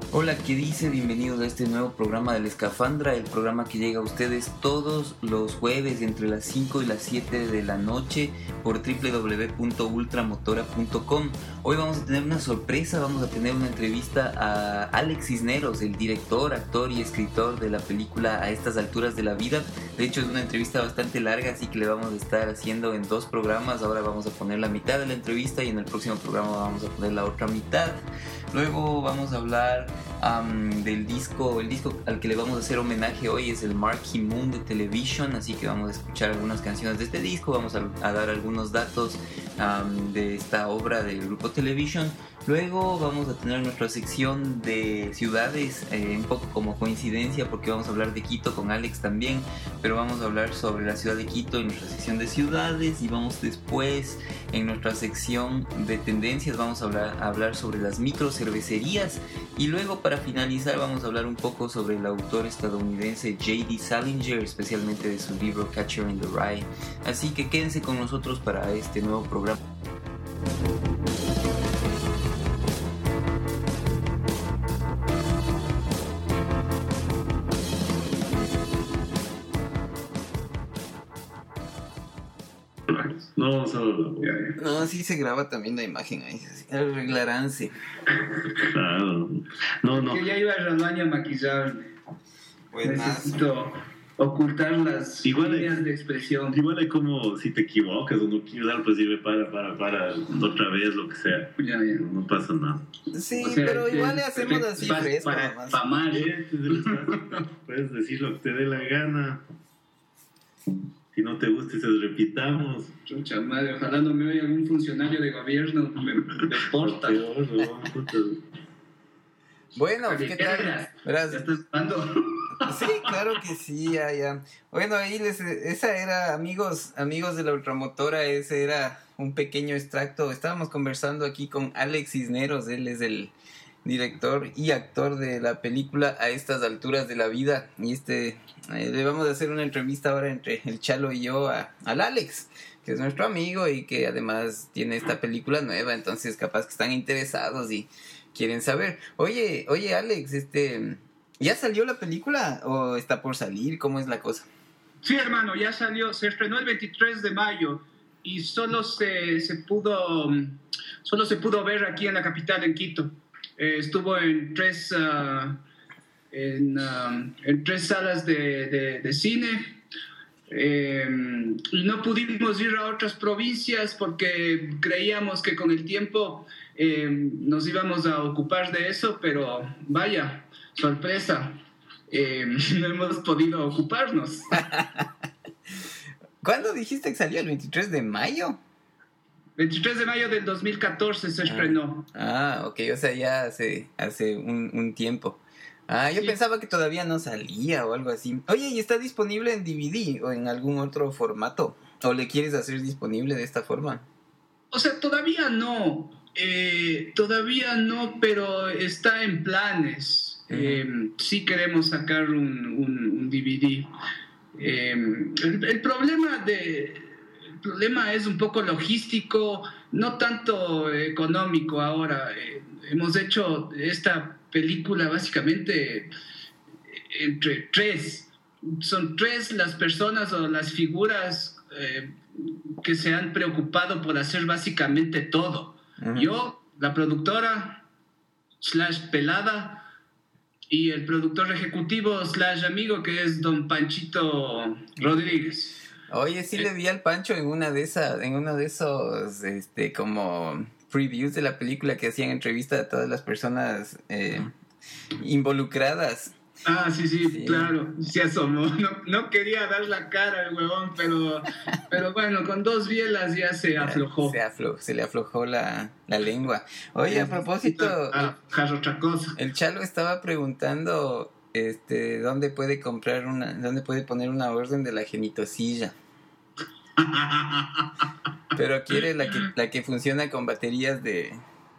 Hola, ¿qué dice? Bienvenidos a este nuevo programa del Escafandra, el programa que llega a ustedes todos los jueves entre las 5 y las 7 de la noche por www.ultramotora.com. Hoy vamos a tener una sorpresa, vamos a tener una entrevista a Alex Cisneros, el director, actor y escritor de la película A estas alturas de la vida. De hecho, es una entrevista bastante larga, así que le vamos a estar haciendo en 2 programas. Ahora vamos a poner la mitad de la entrevista y en el próximo programa vamos a poner la otra mitad. Luego vamos a hablar del disco, el disco al que le vamos a hacer homenaje hoy es el Marquee Moon de Television, así que vamos a escuchar algunas canciones de este disco, vamos a dar algunos datos de esta obra del grupo Television. Luego vamos a tener nuestra sección de ciudades, un poco como coincidencia porque vamos a hablar de Quito con Alex también, pero vamos a hablar sobre la ciudad de Quito en nuestra sección de ciudades y vamos después en nuestra sección de tendencias vamos a hablar sobre las microcervecerías y luego para finalizar vamos a hablar un poco sobre el autor estadounidense J.D. Salinger, especialmente de su libro Catcher in the Rye. Así que quédense con nosotros para este nuevo programa. No, solo No, sí se graba también la imagen ahí. Arreglaránse. Claro. No. Que ya iba al baño a maquillarme. Necesito ocultar las líneas de expresión. Igual es como si te equivocas o no quieres algo, pues sirve para otra vez, lo que sea. Ya. No pasa nada. Sí, o sea, pero igual le hacemos así fresco. Para mal. Puedes decir lo que te dé la gana. Si no te gusta, se repitamos. Chucha madre, ojalá no me oiga algún funcionario de gobierno. Me porta. Bueno, ¿qué tal? ¿Ya estás jugando? Sí, claro que sí, ya. Bueno, ahí esa era, amigos de la Ultramotora, ese era un pequeño extracto. Estábamos conversando aquí con Alex Cisneros, él es el director y actor de la película A estas alturas de la vida. Y le vamos a hacer una entrevista ahora entre el Chalo y yo al Alex, que es nuestro amigo y que además tiene esta película nueva, entonces capaz que están interesados y quieren saber. Oye, Alex, ¿ya salió la película o está por salir? ¿Cómo es la cosa? Sí, hermano, ya salió, se estrenó el 23 de mayo y solo se pudo ver aquí en la capital, en Quito. Estuvo en tres salas de cine y no pudimos ir a otras provincias porque creíamos que con el tiempo nos íbamos a ocupar de eso, pero vaya, sorpresa, no hemos podido ocuparnos. ¿Cuándo dijiste que salió? ¿El 23 de mayo? 23 de mayo del 2014 se estrenó. Ok, o sea, ya hace un tiempo. Yo pensaba que todavía no salía o algo así. Oye, ¿y está disponible en DVD o en algún otro formato? ¿O le quieres hacer disponible de esta forma? O sea, todavía no, pero está en planes. Sí queremos sacar un DVD. El problema es un poco logístico, no tanto económico ahora. Hemos hecho esta película básicamente entre 3. Son 3 las personas o las figuras que se han preocupado por hacer básicamente todo. Yo, la productora / pelada y el productor ejecutivo / amigo que es don Panchito Rodríguez. Oye, sí le vi al Pancho en uno de esos como previews de la película que hacían entrevista a todas las personas involucradas. Sí, claro, se asomó. No quería dar la cara al huevón, pero bueno, con 2 bielas ya se aflojó. Se le aflojó la lengua. Oye, a propósito, otra cosa. El Chalo estaba preguntando dónde puede poner una orden de la genitosilla. Pero quiere la que funciona con baterías de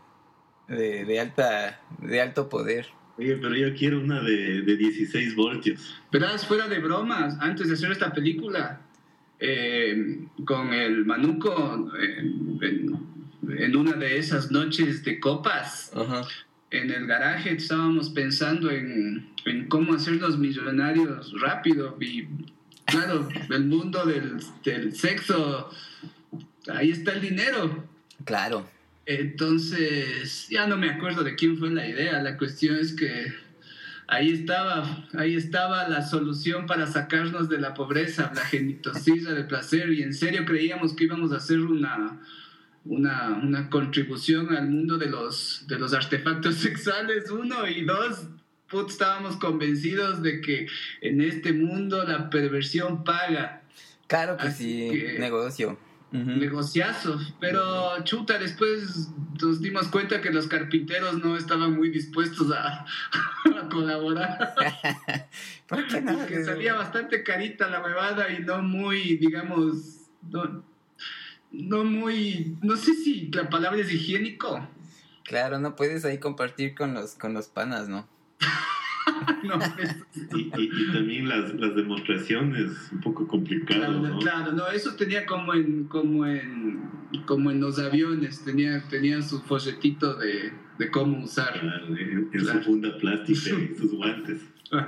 alto poder. Oye, pero yo quiero una de 16 voltios. Verás, fuera de bromas, antes de hacer esta película, con el Manuco, en una de esas noches de copas, en el garaje estábamos pensando en cómo hacernos millonarios rápido y claro, el mundo del sexo, ahí está el dinero. Claro. Entonces, ya no me acuerdo de quién fue la idea, la cuestión es que ahí estaba la solución para sacarnos de la pobreza, la genitosilla de placer, y en serio creíamos que íbamos a hacer una contribución al mundo de los artefactos sexuales, uno, y dos, estábamos convencidos de que en este mundo la perversión paga. Claro que Así sí, negocio. Negociazos, pero chuta, después nos dimos cuenta que los carpinteros no estaban muy dispuestos a colaborar. ¿Por qué no? Que salía bastante carita la huevada y no muy, digamos, no muy, no sé si la palabra es higiénico. Claro, no puedes ahí compartir con los panas, ¿no? No, y también las demostraciones un poco complicadas, claro, ¿no? Claro, no, eso tenía como en los aviones, tenía su folletito de cómo usar. Claro, en su funda plástica y sus guantes.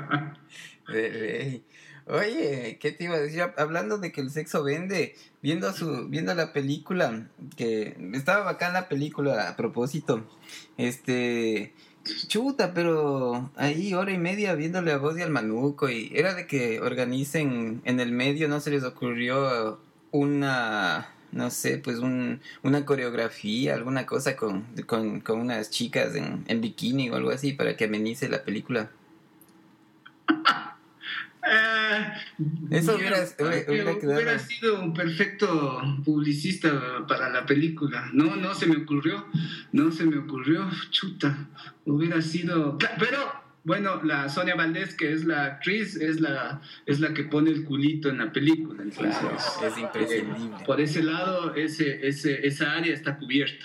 Oye, ¿qué te iba a decir? Hablando de que el sexo vende, viendo la película, que estaba bacán la película a propósito, chuta, pero ahí 1 hora y media viéndole a vos y al manuco, y era de que organicen en el medio, no se les ocurrió no sé, pues una coreografía, alguna cosa con unas chicas en bikini o algo así para que amenice la película. Eso hubiera quedado. Hubiera sido un perfecto publicista para la película. No se me ocurrió. Chuta. Hubiera sido. Pero, bueno, la Sonia Valdés, que es la actriz, es la que pone el culito en la película. Entonces, es imprescindible. Por ese lado, esa área está cubierta.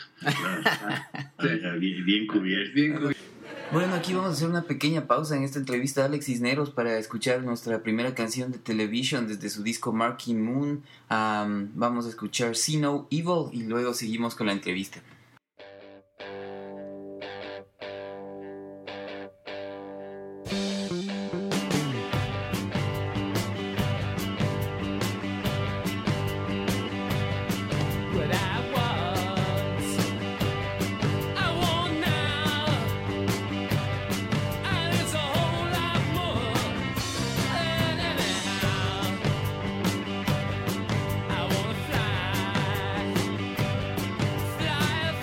Bien cubierta. Bueno, aquí vamos a hacer una pequeña pausa en esta entrevista a Alex Cisneros para escuchar nuestra primera canción de Television desde su disco Marking Moon. Vamos a escuchar See No Evil y luego seguimos con la entrevista. Fly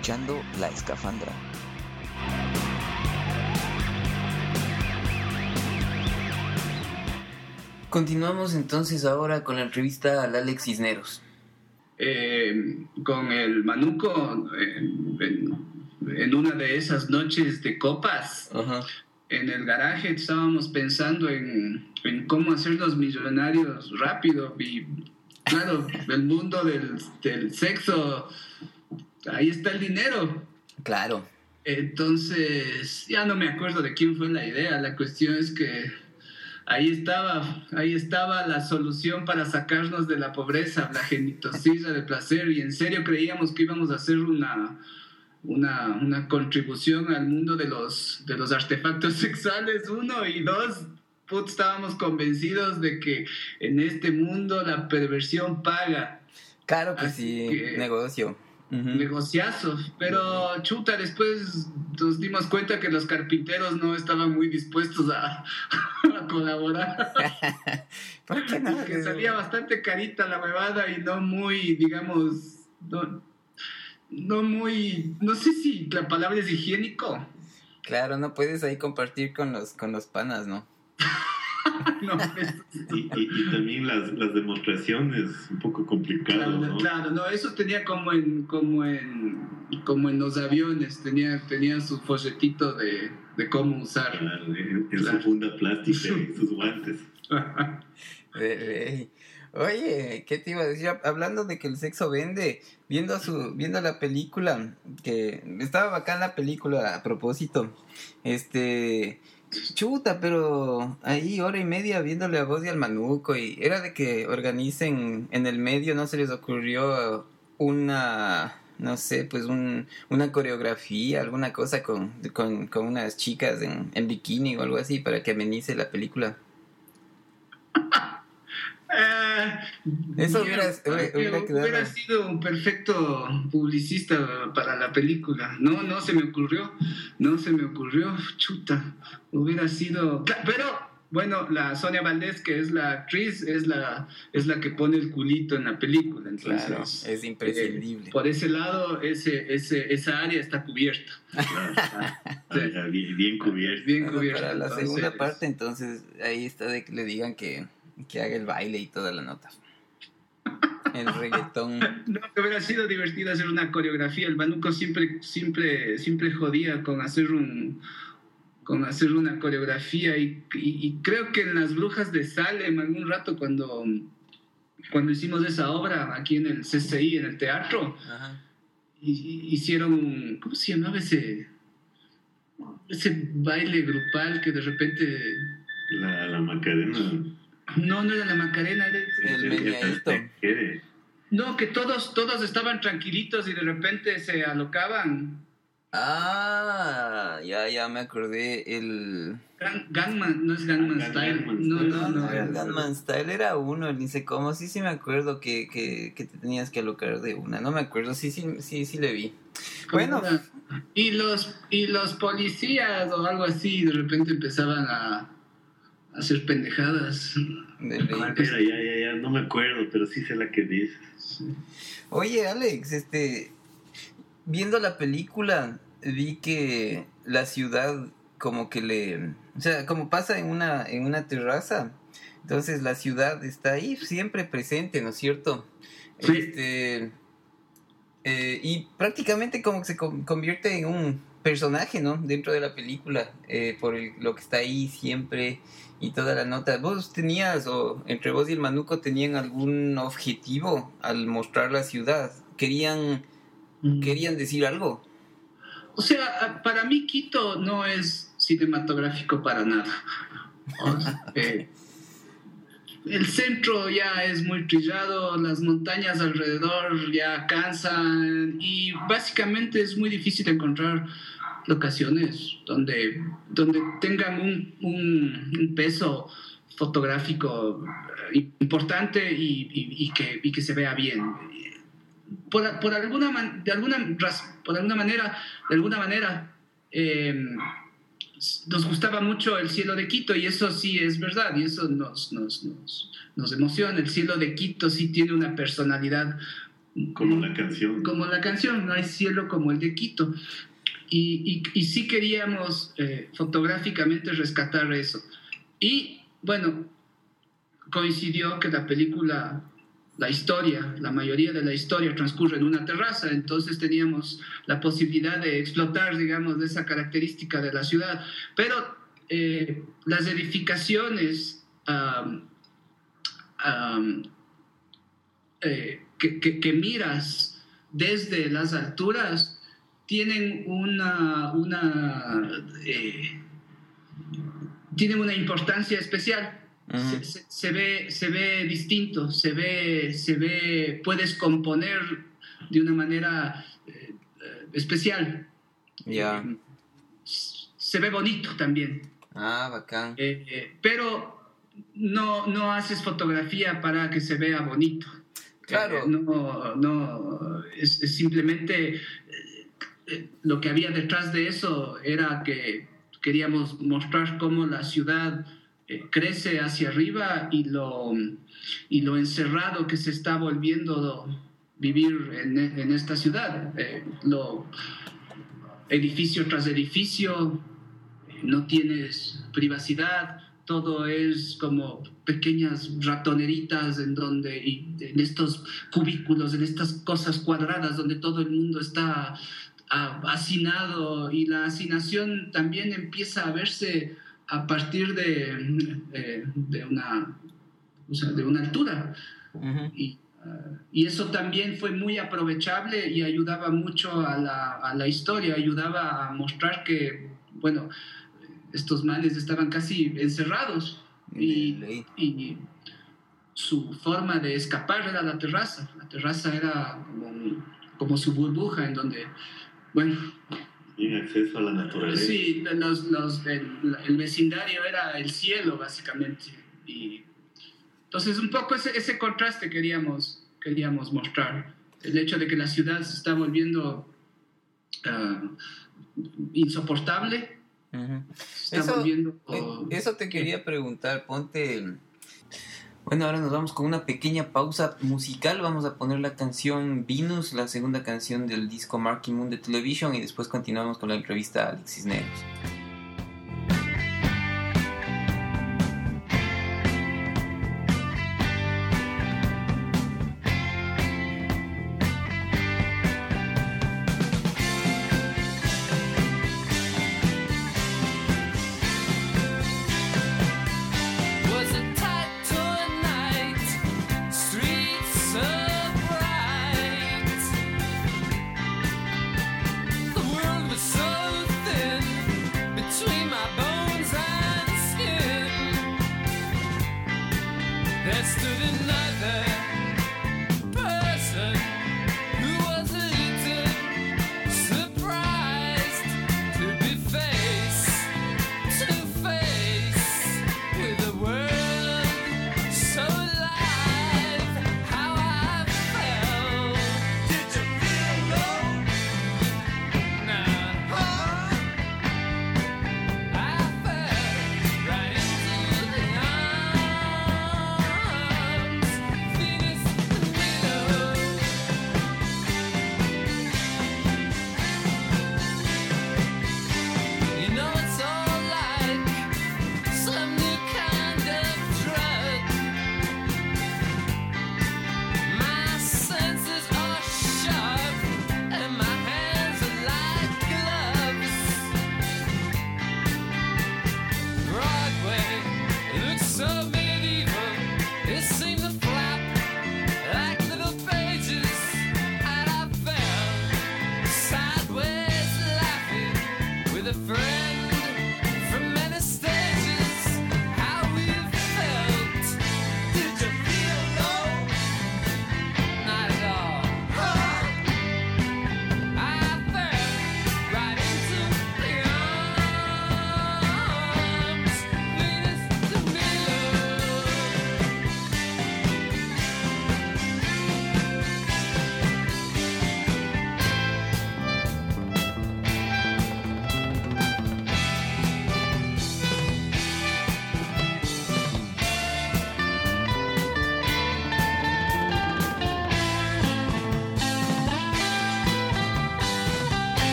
escuchando La Escafandra. Continuamos entonces ahora con la entrevista al Alex Cisneros. Con el Manuco, en una de esas noches de copas, Ajá. en el garaje estábamos pensando en cómo hacernos millonarios rápido. Y claro, el mundo del sexo, ahí está el dinero. Claro. Entonces, ya no me acuerdo de quién fue la idea. La cuestión es que ahí estaba la solución para sacarnos de la pobreza, la genitosilla de placer, y en serio creíamos que íbamos a hacer una contribución al mundo de los artefactos sexuales, uno, y dos, estábamos convencidos de que en este mundo la perversión paga. Claro que Así sí, que, negocio. Uh-huh. Negociazos, pero chuta, después nos dimos cuenta que los carpinteros no estaban muy dispuestos a colaborar. ¿Por qué no? Que salía bastante carita la huevada y no muy, digamos, no muy, no sé si la palabra es higiénico. Claro, no puedes ahí compartir con los panas, ¿no? No, pues, y también las demostraciones, un poco complicado, ¿no? Claro, no, eso tenía como en los aviones, tenía su folletito de cómo usar. Claro, en su funda plástica y sus guantes. Oye, ¿qué te iba a decir? Hablando de que el sexo vende, viendo la película, que estaba bacán la película a propósito, chuta, pero ahí 1:30 viéndole a vos y al Manuco, y era de que organicen en el medio, no se les ocurrió no sé, pues una coreografía, alguna cosa con unas chicas en bikini o algo así para que amenice la película. Eso hubiera quedado. Hubiera sido un perfecto publicista para la película. No se me ocurrió, chuta, hubiera sido. Pero bueno, la Sonia Valdés, que es la actriz, es la que pone el culito en la película, entonces claro, es imprescindible. Por ese lado, esa área está cubierta. Claro, bien cubierta. Bien cubierta. Para la segunda parte, entonces ahí está de que le digan que haga el baile y toda la nota. El reggaetón. No, que hubiera sido divertido hacer una coreografía. El Manuco siempre jodía con hacer una coreografía, y creo que en Las Brujas de Salem algún rato cuando hicimos esa obra aquí en el CCI, en el teatro. Ajá. Hicieron ¿cómo se llamaba ese baile grupal que de repente la Macarena? No era la Macarena, era el meneadito. No, que todos estaban tranquilitos y de repente se alocaban. Ya me acordé. El Gangnam, no es Gangnam Style. No. El Gangnam Style era uno, el dice cómo, sí me acuerdo que te tenías que alocar de una. No me acuerdo, sí le vi. Bueno. Y los policías o algo así de repente empezaban a hacer pendejadas. Ya, no me acuerdo, pero sí sé la que dices. Sí. Oye, Alex, viendo la película, vi que la ciudad como que o sea, como pasa en una terraza, entonces la ciudad está ahí siempre presente, ¿no es cierto? Sí. Y prácticamente como que se convierte en un personaje, ¿no? Dentro de la película, por lo que está ahí siempre y toda la nota. ¿Vos tenías, o entre vos y el Manuco, tenían algún objetivo al mostrar la ciudad? ¿Querían decir algo? O sea, para mí Quito no es cinematográfico para nada. El centro ya es muy trillado, las montañas alrededor ya cansan, y básicamente es muy difícil encontrar locaciones donde tengan un peso fotográfico importante y que se vea bien. De alguna manera nos gustaba mucho el cielo de Quito, y eso sí es verdad, y eso nos emociona. El cielo de Quito sí tiene una personalidad Como la canción. Como la canción, no hay cielo como el de Quito. Y sí queríamos fotográficamente rescatar eso. Y bueno, coincidió que la película, la mayoría de la historia transcurre en una terraza, entonces teníamos la posibilidad de explotar, digamos, de esa característica de la ciudad. Pero las edificaciones que miras desde las alturas tienen tienen una importancia especial. Uh-huh. Se ve distinto, puedes componer de una manera especial. Ya. Se ve bonito también. Ah, bacán. Pero no haces fotografía para que se vea bonito. Claro. No, es simplemente lo que había detrás de eso era que queríamos mostrar cómo la ciudad crece hacia arriba y lo encerrado que se está volviendo vivir en esta ciudad. Edificio tras edificio, no tienes privacidad, todo es como pequeñas ratoneritas en estos cubículos, en estas cosas cuadradas donde todo el mundo está hacinado, y la hacinación también empieza a verse a partir de una altura. Uh-huh. Y eso también fue muy aprovechable y ayudaba mucho a la historia, ayudaba a mostrar que, estos manes estaban casi encerrados y su forma de escapar era la terraza. La terraza era como su burbuja en donde, tiene acceso a la naturaleza. Sí, el vecindario era el cielo, básicamente. Y entonces, un poco ese contraste queríamos mostrar. El hecho de que la ciudad se está volviendo insoportable. Uh-huh. Eso te quería preguntar. Ponte... Bueno, ahora nos vamos con una pequeña pausa musical. Vamos a poner la canción Venus, la segunda canción del disco Marquee Moon de Television, y después continuamos con la entrevista a Alex Cisneros.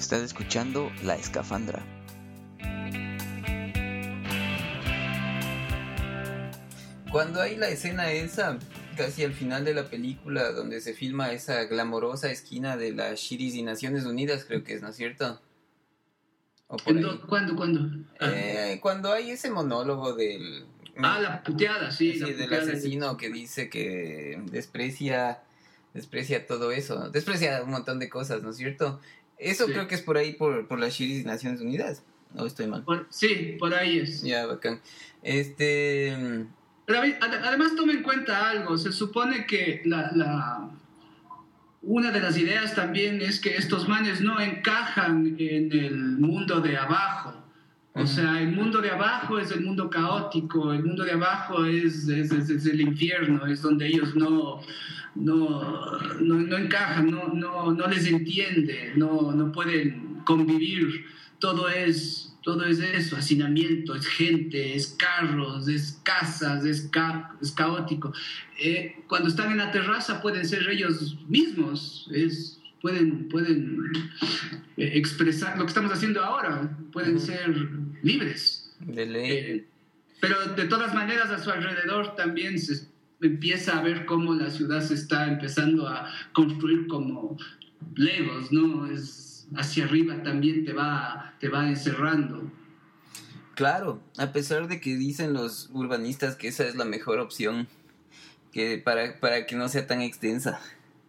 Estás escuchando La Escafandra. Cuando hay la escena esa, casi al final de la película, donde se filma esa glamorosa esquina de las Shiris y Naciones Unidas, creo que es, ¿no es cierto? ¿O por ahí? ¿Cuándo? Cuando hay ese monólogo del... la puteada, sí. Sí, la del puteada asesino que dice que desprecia todo eso, ¿no? Desprecia un montón de cosas, ¿no es cierto? Eso sí. Creo que es por ahí, por las Shiris y Naciones Unidas. ¿O estoy mal? Sí, por ahí es. Ya, bacán. Pero además toma en cuenta algo. Se supone que una de las ideas también es que estos manes no encajan en el mundo de abajo. O sea, el mundo de abajo es el mundo caótico, el mundo de abajo es el infierno, es donde ellos no encajan, no les entiende, no pueden convivir. Todo es eso, hacinamiento, es gente, es carros, es casas, es caótico. Cuando están en la terraza pueden ser ellos mismos, pueden expresar lo que estamos haciendo ahora, pueden ser libres. De ley. Pero de todas maneras a su alrededor también se empieza a ver cómo la ciudad se está empezando a construir como legos, ¿no? Hacia arriba también te va encerrando. Claro, a pesar de que dicen los urbanistas que esa es la mejor opción, que para que no sea tan extensa.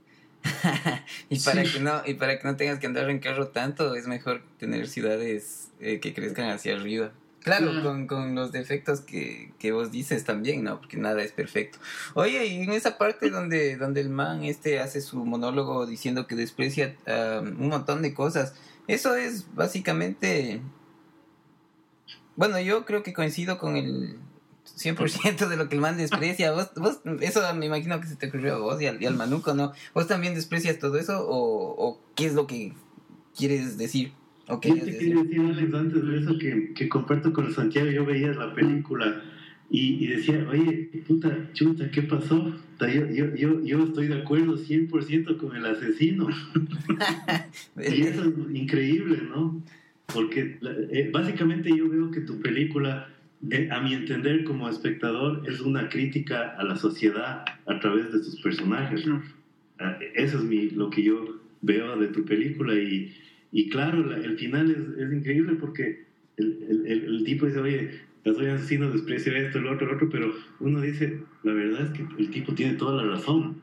y para que no tengas que andar en carro tanto, es mejor tener ciudades que crezcan hacia arriba. Claro, con los defectos que vos dices también, ¿no? Porque nada es perfecto. Oye, y en esa parte donde el man hace su monólogo diciendo que desprecia un montón de cosas, eso es básicamente... Bueno, yo creo que coincido con el 100% de lo que el man desprecia. Vos eso me imagino que se te ocurrió a vos y al Manuco, ¿no? ¿Vos también desprecias todo eso o qué es lo que quieres decir? Yo te quería decir, Alex, antes de eso que comparto con Santiago. Yo veía la película y decía, oye, puta, chuta, ¿qué pasó? Yo estoy de acuerdo 100% con el asesino. Y eso es increíble, ¿no? Porque básicamente yo veo que tu película, a mi entender como espectador, es una crítica a la sociedad a través de sus personajes. Eso es lo que yo veo de tu película. Y claro, el final es increíble porque el tipo dice, oye, soy asesino, desprecio esto, lo otro, pero uno dice, la verdad es que el tipo tiene toda la razón.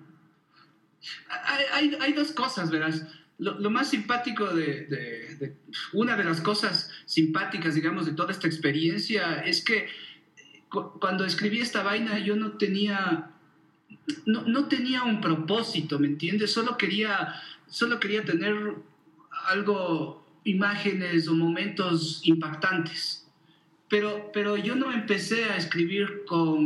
Hay dos cosas, verás. Lo más simpático una de las cosas simpáticas, digamos, de toda esta experiencia es que cuando escribí esta vaina yo no tenía un propósito, ¿me entiendes? Solo quería tener algo, imágenes o momentos impactantes. Pero yo no empecé a escribir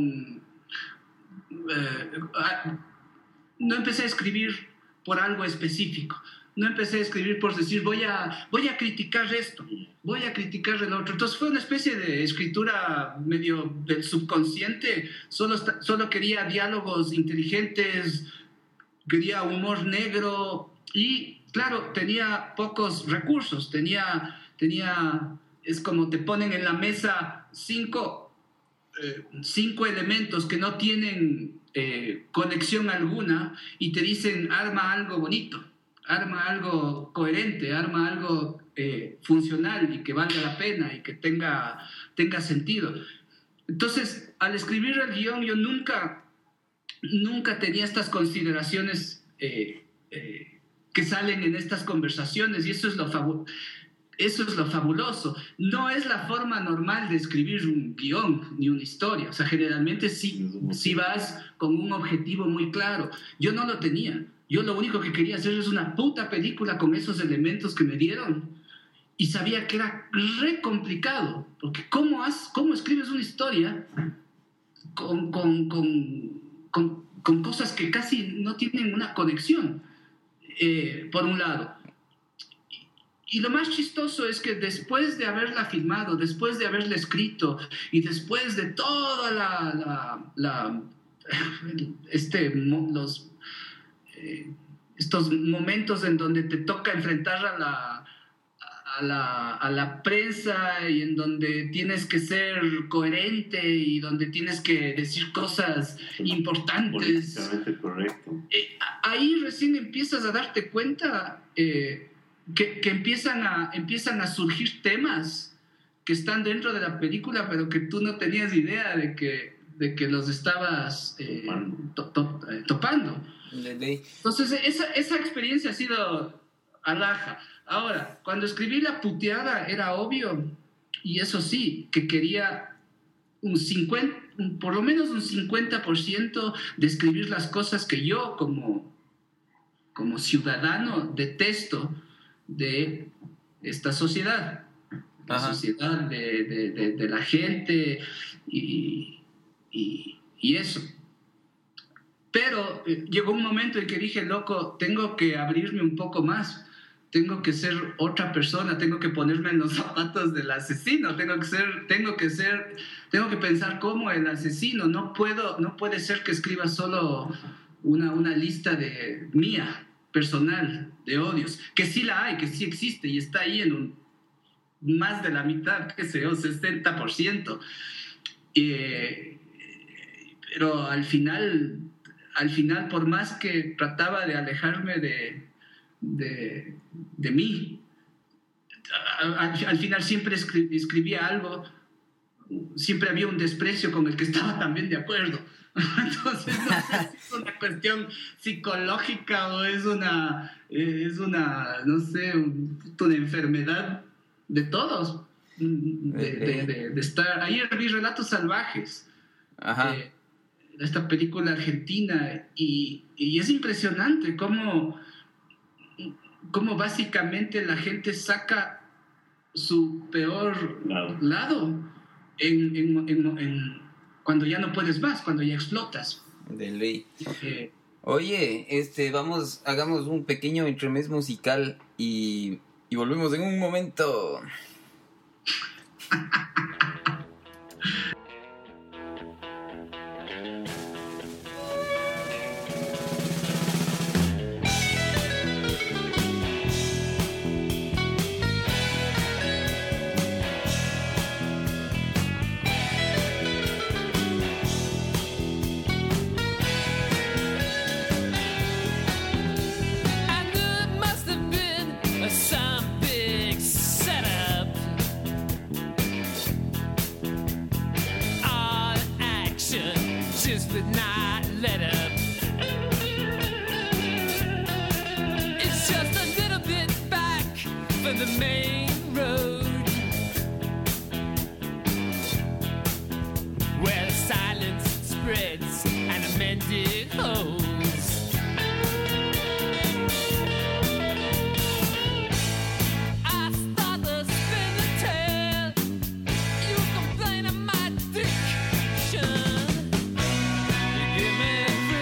no empecé a escribir por algo específico. No empecé a escribir por decir voy a criticar esto, voy a criticar el otro. Entonces fue una especie de escritura medio del subconsciente. Solo quería diálogos inteligentes, quería humor negro y claro, tenía pocos recursos. Es como te ponen en la mesa cinco elementos que no tienen conexión alguna y te dicen arma algo bonito, arma algo coherente, arma algo funcional y que valga la pena y que tenga sentido. Entonces, al escribir el guión, yo nunca tenía estas consideraciones que salen en estas conversaciones, y eso es lo fabuloso. No es la forma normal de escribir un guión ni una historia. O sea, generalmente sí vas con un objetivo muy claro. Yo no lo tenía. Yo lo único que quería hacer es una puta película con esos elementos que me dieron. Y sabía que era re complicado. Porque ¿cómo escribes una historia con cosas que casi no tienen una conexión? Por un lado. Y lo más chistoso es que después de haberla filmado, después de haberla escrito y después de toda estos momentos en donde te toca enfrentar a la prensa y en donde tienes que ser coherente y donde tienes que decir cosas importantes. Políticamente correcto. Ahí recién empiezas a darte cuenta que empiezan a surgir temas que están dentro de la película, pero que tú no tenías idea de que los estabas topando. Entonces, esa experiencia ha sido alhaja. Ahora, cuando escribí La puteada era obvio, y eso sí, que quería por lo menos un 50% de escribir las cosas que yo como ciudadano detesto de esta sociedad. La Ajá. sociedad de la gente y eso. Pero llegó un momento en que dije, loco, tengo que abrirme un poco más. Tengo que ser otra persona, tengo que ponerme en los zapatos del asesino, tengo que pensar como el asesino. No puede ser que escriba solo una lista mía, personal, de odios, que sí la hay, que sí existe y está ahí en más de la mitad, qué sé yo, 60%. Pero al final, por más que trataba de alejarme de mí, al final siempre escribía algo, siempre había un desprecio con el que estaba también de acuerdo. Entonces no sé si es una cuestión psicológica o es una no sé, una enfermedad de todos, de estar. Ayer vi Relatos Salvajes. Ajá. Esta película argentina y es impresionante cómo básicamente la gente saca su peor lado cuando ya no puedes más, cuando ya explotas. De ley. Oye, hagamos un pequeño entremés musical y volvemos en un momento. Give me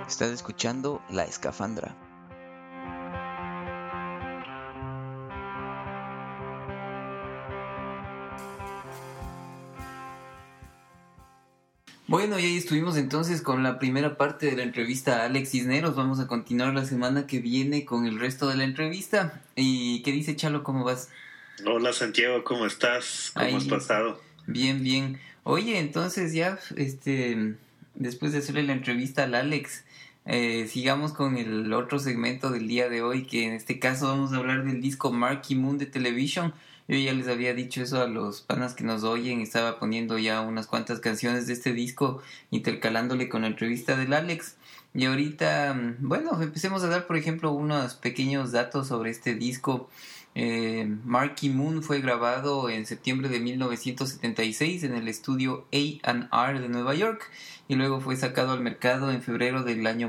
Estás escuchando La Escafandra. Bueno, y ahí estuvimos entonces con la primera parte de la entrevista a Alex Cisneros. Vamos a continuar la semana que viene con el resto de la entrevista. ¿Y qué dice Chalo? ¿Cómo vas? Hola Santiago, ¿cómo estás? ¿Cómo has pasado? Bien, bien. Oye, entonces ya, después de hacerle la entrevista al Alex, sigamos con el otro segmento del día de hoy, que en este caso vamos a hablar del disco Marquee Moon de Television. Yo ya les había dicho eso a los panas que nos oyen, estaba poniendo ya unas cuantas canciones de este disco, intercalándole con la entrevista del Alex. Y ahorita, bueno, empecemos a dar, por ejemplo, unos pequeños datos sobre este disco. Marquee Moon fue grabado en septiembre de 1976 en el estudio A&R de Nueva York y luego fue sacado al mercado en febrero del año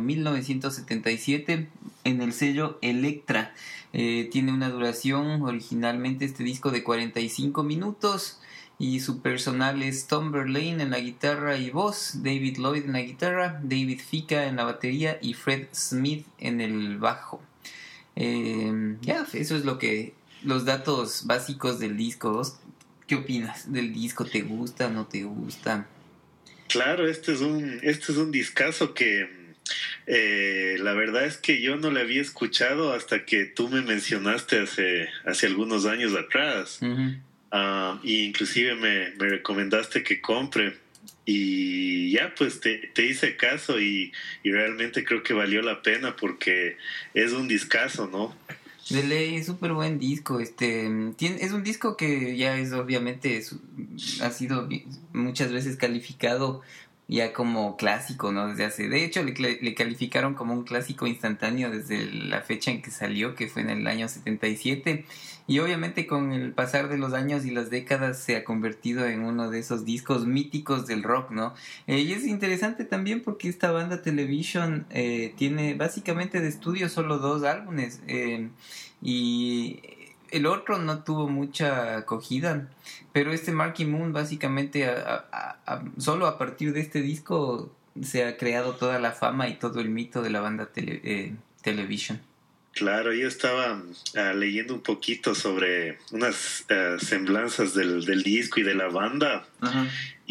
1977 en el sello Elektra. Tiene una duración originalmente este disco de 45 minutos y su personal es Tom Verlaine en la guitarra y voz, David Lloyd en la guitarra, David Fica en la batería y Fred Smith en el bajo. Eso es los datos básicos del disco. ¿Qué opinas del disco? ¿Te gusta? ¿No te gusta? Claro, este es un discazo que la verdad es que yo no le había escuchado hasta que tú me mencionaste hace algunos años atrás. Uh-huh. Y inclusive me recomendaste que compre. Y ya, pues te hice caso y realmente creo que valió la pena porque es un discazo, ¿no? De ley, es súper buen disco. Es un disco que ya es obviamente ha sido muchas veces calificado ya como clásico, ¿no? De hecho, le calificaron como un clásico instantáneo desde la fecha en que salió, que fue en el año 77. Y obviamente con el pasar de los años y las décadas se ha convertido en uno de esos discos míticos del rock, ¿no? Y es interesante también porque esta banda Television tiene básicamente de estudio solo 2 álbumes. Y el otro no tuvo mucha acogida, pero este Marquee Moon básicamente solo a partir de este disco se ha creado toda la fama y todo el mito de la banda Television. Claro, yo estaba leyendo un poquito sobre unas semblanzas del disco y de la banda. Uh-huh.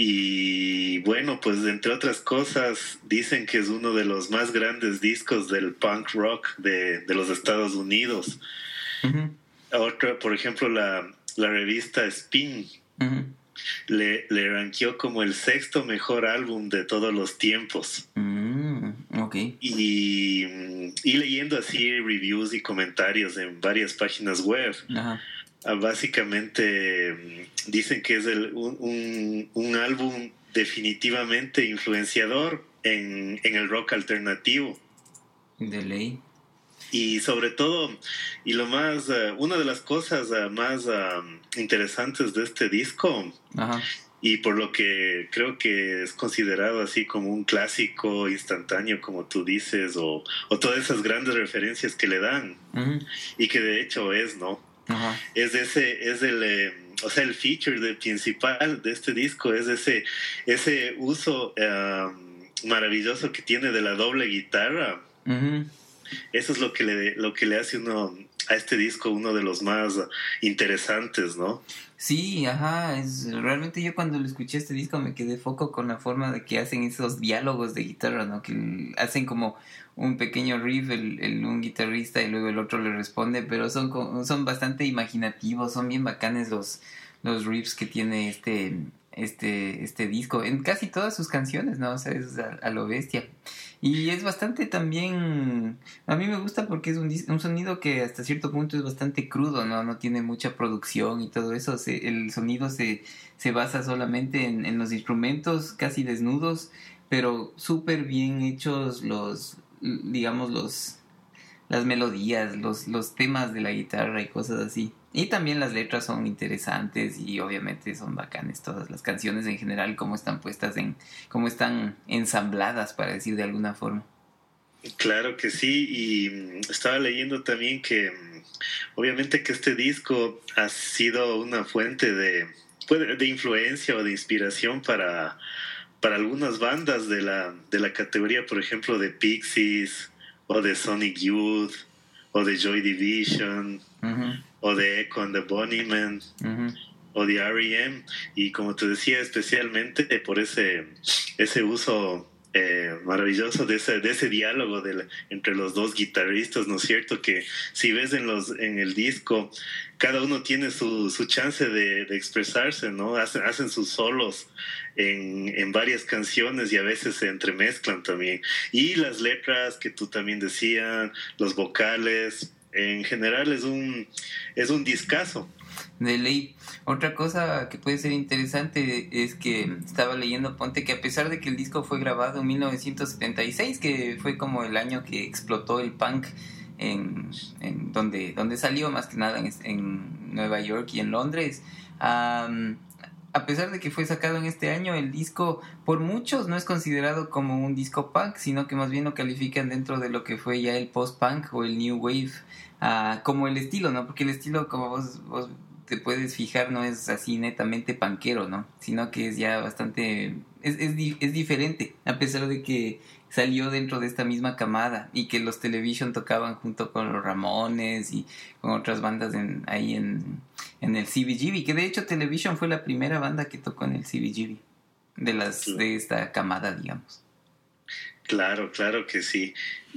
Y bueno, pues entre otras cosas dicen que es uno de los más grandes discos del punk rock de los Estados Unidos. Uh-huh. Otra, por ejemplo, la revista Spin uh-huh. le rankeó como el 6º mejor álbum de todos los tiempos. Okay. Y leyendo así reviews y comentarios en varias páginas web, uh-huh. Básicamente dicen que es un álbum definitivamente influenciador en el rock alternativo. De ley. Y sobre todo, y lo más, una de las cosas más interesantes de este disco, uh-huh. y por lo que creo que es considerado así como un clásico instantáneo, como tú dices, o todas esas grandes referencias que le dan, uh-huh. y que de hecho es, ¿no? Uh-huh. O sea, el feature principal de este disco es ese uso maravilloso que tiene de la doble guitarra. Uh-huh. Eso es lo que le hace a este disco uno de los más interesantes, ¿no? Sí, ajá, realmente yo cuando lo escuché este disco me quedé foco con la forma de que hacen esos diálogos de guitarra, ¿no? Que hacen como un pequeño riff un guitarrista y luego el otro le responde, pero son bastante imaginativos, son bien bacanes los riffs que tiene este disco en casi todas sus canciones, ¿no? O sea, es a lo bestia. Y es bastante también, a mí me gusta porque es un sonido que hasta cierto punto es bastante crudo, no tiene mucha producción y todo eso. El sonido se basa solamente en los instrumentos casi desnudos, pero súper bien hechos las melodías, los temas de la guitarra y cosas así. Y también las letras son interesantes y obviamente son bacanes todas las canciones en general, cómo están puestas cómo están ensambladas, para decir de alguna forma. Claro que sí, y estaba leyendo también que obviamente que este disco ha sido una fuente de influencia o de inspiración para para algunas bandas de la categoría, por ejemplo, de Pixies, o de Sonic Youth, o de Joy Division, o de Echo and the Bunnymen, o de R.E.M. Y como te decía, especialmente por ese uso maravilloso de ese diálogo entre los dos guitarristas, ¿no es cierto? Que si ves en el disco, cada uno tiene su chance de expresarse, ¿no? Hacen sus solos en varias canciones y a veces se entremezclan también. Y las letras que tú también decías, los vocales, en general es un discazo. De ley. Otra cosa que puede ser interesante es que estaba leyendo, ponte, que a pesar de que el disco fue grabado en 1976, que fue como el año que explotó el punk en donde salió más que nada en Nueva York y en Londres, a pesar de que fue sacado en este año, el disco por muchos no es considerado como un disco punk, sino que más bien lo califican dentro de lo que fue ya el post-punk o el new wave, como el estilo, ¿no? Porque el estilo, como vos te puedes fijar, no es así netamente punkero, ¿no? Sino que es ya bastante... Es diferente, a pesar de que salió dentro de esta misma camada y que los Television tocaban junto con los Ramones y con otras bandas ahí en el CBGB, que de hecho Television fue la primera banda que tocó en el CBGB de esta camada, digamos. Claro que sí.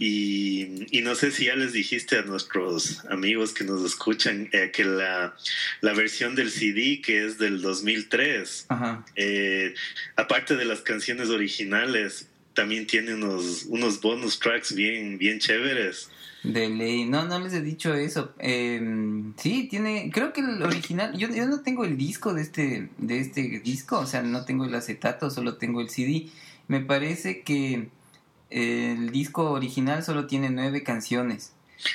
Y no sé si ya les dijiste a nuestros amigos que nos escuchan que la versión del CD, que es del 2003, aparte de las canciones originales, también tiene unos bonus tracks bien chéveres. De ley. No les he dicho eso. Sí, tiene, creo que el original, yo no tengo el disco de este disco, o sea, no tengo el acetato, solo tengo el CD. Me parece que el disco original solo tiene 9 canciones.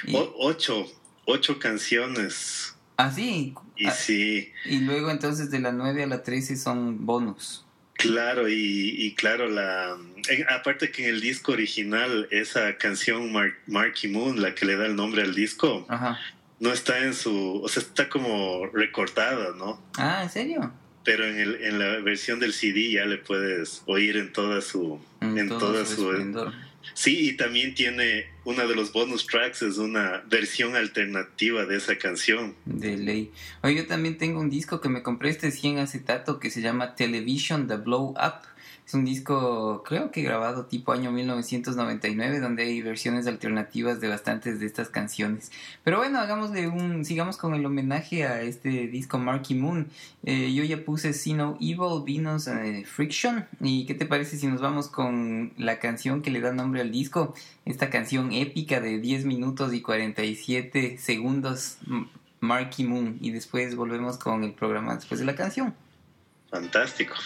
8 canciones. Ah, sí. Sí. Y luego entonces de la 9 a la 13 son bonus. Claro, y claro, aparte que en el disco original esa canción Marky Moon, la que le da el nombre al disco, no está o sea, está como recortada, ¿no? Ah, ¿en serio? Pero en la versión del CD ya le puedes oír en toda su esplendor. Sí, y también tiene uno de los bonus tracks, es una versión alternativa de esa canción. De ley. Oye, yo también tengo un disco que me compré, 100 acetato, que se llama Television The Blow Up. Es un disco, creo que grabado tipo año 1999, donde hay versiones alternativas de bastantes de estas canciones. Pero bueno, sigamos con el homenaje a este disco Marky Moon. Yo ya puse See No Evil, Venus, Friction. ¿Y qué te parece si nos vamos con la canción que le da nombre al disco? Esta canción épica de 10 minutos y 47 segundos, Marky Moon. Y después volvemos con el programa después de la canción. Fantástico.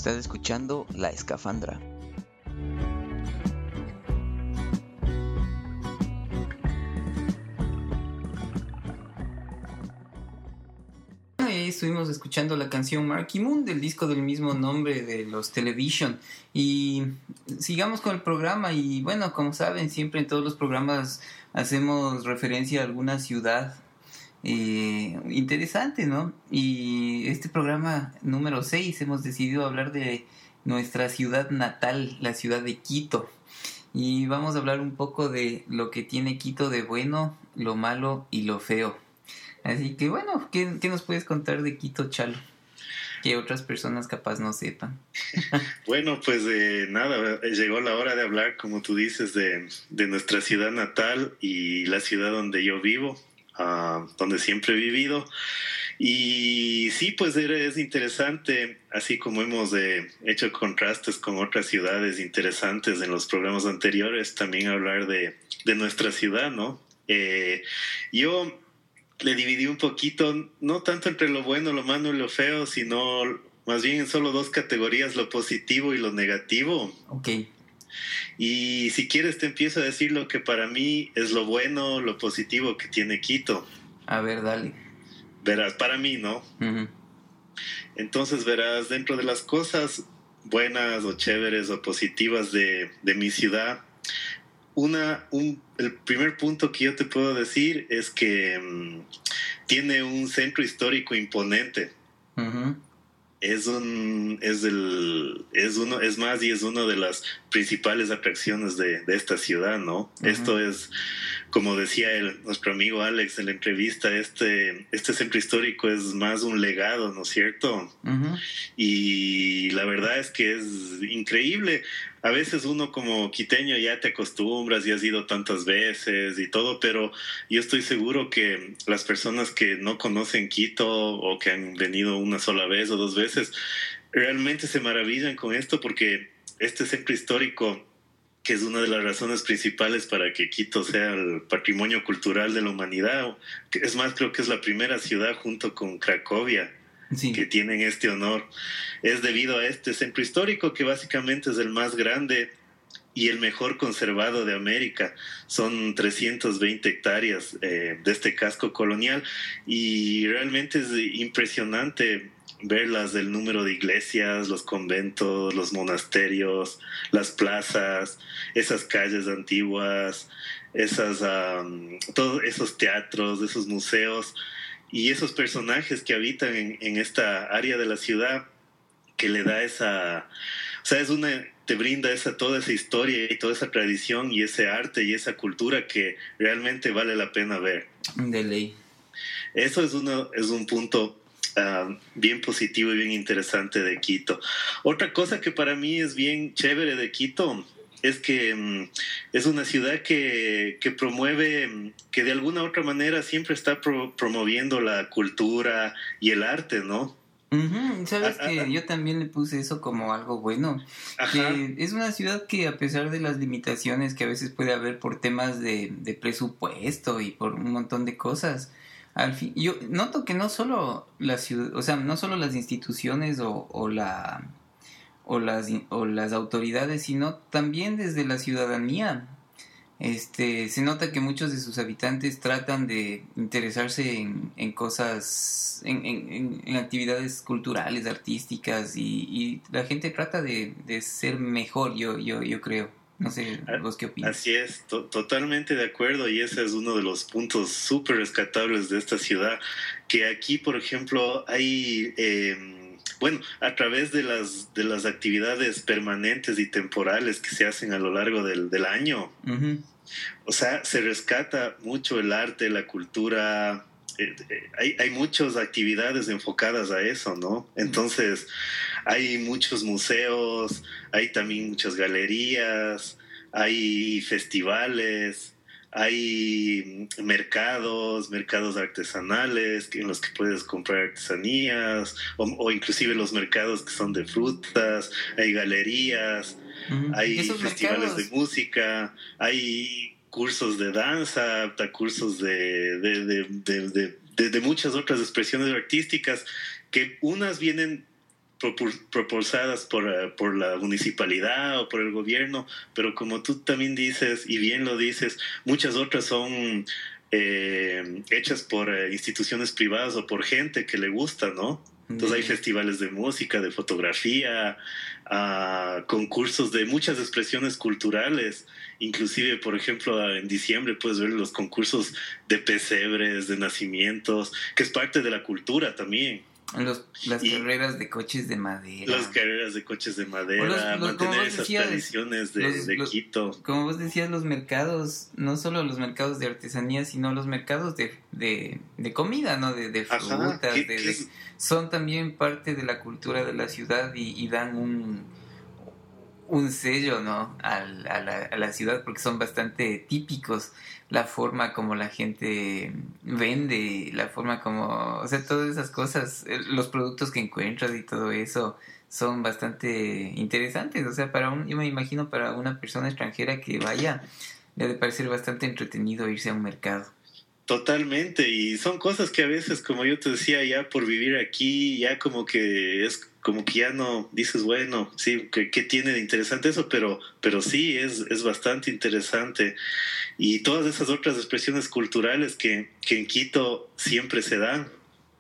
Estás escuchando La Escafandra. Ahí estuvimos escuchando la canción Marquee Moon del disco del mismo nombre de los Television. Y sigamos con el programa. Y bueno, como saben, siempre en todos los programas hacemos referencia a alguna ciudad interesante, ¿no? Y este programa número 6 hemos decidido hablar de nuestra ciudad natal, la ciudad de Quito. Y vamos a hablar un poco de lo que tiene Quito de bueno, lo malo y lo feo. Así que bueno, ¿qué nos puedes contar de Quito, Chalo? Que otras personas capaz no sepan. Bueno, pues nada, llegó la hora de hablar, como tú dices, de nuestra ciudad natal y la ciudad donde yo vivo, donde siempre he vivido. Y sí, pues es interesante, así como hemos hecho contrastes con otras ciudades interesantes en los programas anteriores, también hablar de nuestra ciudad, ¿no? Yo le dividí un poquito, no tanto entre lo bueno, lo malo y lo feo, sino más bien en solo dos categorías, lo positivo y lo negativo. Ok. Y si quieres te empiezo a decir lo que para mí es lo bueno, lo positivo que tiene Quito. A ver, dale. Verás, para mí, ¿no? Uh-huh. Entonces verás, dentro de las cosas buenas o chéveres o positivas de mi ciudad, el primer punto que yo te puedo decir es que tiene un centro histórico imponente. Uh-huh. Es una de las principales atracciones de esta ciudad, ¿no? Uh-huh. Esto es, como decía nuestro amigo Alex en la entrevista, este centro histórico es más un legado, ¿no es cierto? Uh-huh. Y la verdad es que es increíble. A veces uno como quiteño ya te acostumbras y has ido tantas veces y todo, pero yo estoy seguro que las personas que no conocen Quito o que han venido una sola vez o dos veces, realmente se maravillan con esto, porque este centro histórico, que es una de las razones principales para que Quito sea el patrimonio cultural de la humanidad, es más, creo que es la primera ciudad junto con Cracovia, sí, que tienen este honor, es debido a este centro histórico, que básicamente es el más grande y el mejor conservado de América. Son 320 hectáreas de este casco colonial, y realmente es impresionante verlas, del número de iglesias, los conventos, los monasterios, las plazas, esas calles antiguas, todos esos teatros, esos museos y esos personajes que habitan en esta área de la ciudad, que le da te brinda toda esa historia y toda esa tradición y ese arte y esa cultura que realmente vale la pena ver. De ley. Eso es un punto bien positivo y bien interesante de Quito. Otra cosa que para mí es bien chévere de Quito es que es una ciudad que promueve, que de alguna u otra manera siempre está promoviendo la cultura y el arte, ¿no? Uh-huh. Sabes que yo también le puse eso como algo bueno. Ajá. Que es una ciudad que, a pesar de las limitaciones que a veces puede haber por temas de presupuesto y por un montón de cosas, al fin, yo noto que no solo la ciudad, o sea, no solo las instituciones o las autoridades, sino también desde la ciudadanía. Se nota que muchos de sus habitantes tratan de interesarse en cosas, en actividades culturales, artísticas, y la gente trata de ser mejor, yo creo. No sé, ¿vos qué opinas? Así es, totalmente de acuerdo, y ese es uno de los puntos súper rescatables de esta ciudad, que aquí, por ejemplo, hay... a través de las actividades permanentes y temporales que se hacen a lo largo del año, uh-huh, o sea, se rescata mucho el arte, la cultura. Hay muchas actividades enfocadas a eso, ¿no? Entonces, hay muchos museos, hay también muchas galerías, hay festivales, hay mercados artesanales en los que puedes comprar artesanías, o inclusive los mercados que son de frutas, hay galerías, uh-huh, hay festivales de música, hay cursos de danza, cursos de muchas otras expresiones artísticas, que unas vienen propulsadas por la municipalidad o por el gobierno, pero como tú también dices, y bien lo dices, muchas otras son hechas por instituciones privadas o por gente que le gusta, ¿no? Entonces hay festivales de música, de fotografía, concursos de muchas expresiones culturales. Inclusive, por ejemplo, en diciembre puedes ver los concursos de pesebres, de nacimientos, que es parte de la cultura también. Las carreras de coches de madera. Las carreras de coches de madera, mantener esas tradiciones de Quito. Como vos decías, los mercados, no solo los mercados de artesanía, sino los mercados de comida, ¿no? De frutas, son también parte de la cultura de la ciudad y dan un sello, ¿no? a la ciudad, porque son bastante típicos. La forma como la gente vende, la forma como... O sea, todas esas cosas, los productos que encuentras y todo eso son bastante interesantes. O sea, yo me imagino para una persona extranjera que vaya, le ha de parecer bastante entretenido irse a un mercado. Totalmente, y son cosas que a veces, como yo te decía, ya por vivir aquí, ya como que es como que ya no dices, bueno, sí, ¿qué tiene de interesante eso? Pero sí, es bastante interesante. Y todas esas otras expresiones culturales que en Quito siempre se dan.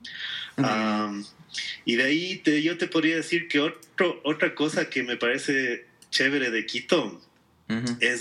Y de ahí yo te podría decir que otra cosa que me parece chévere de Quito es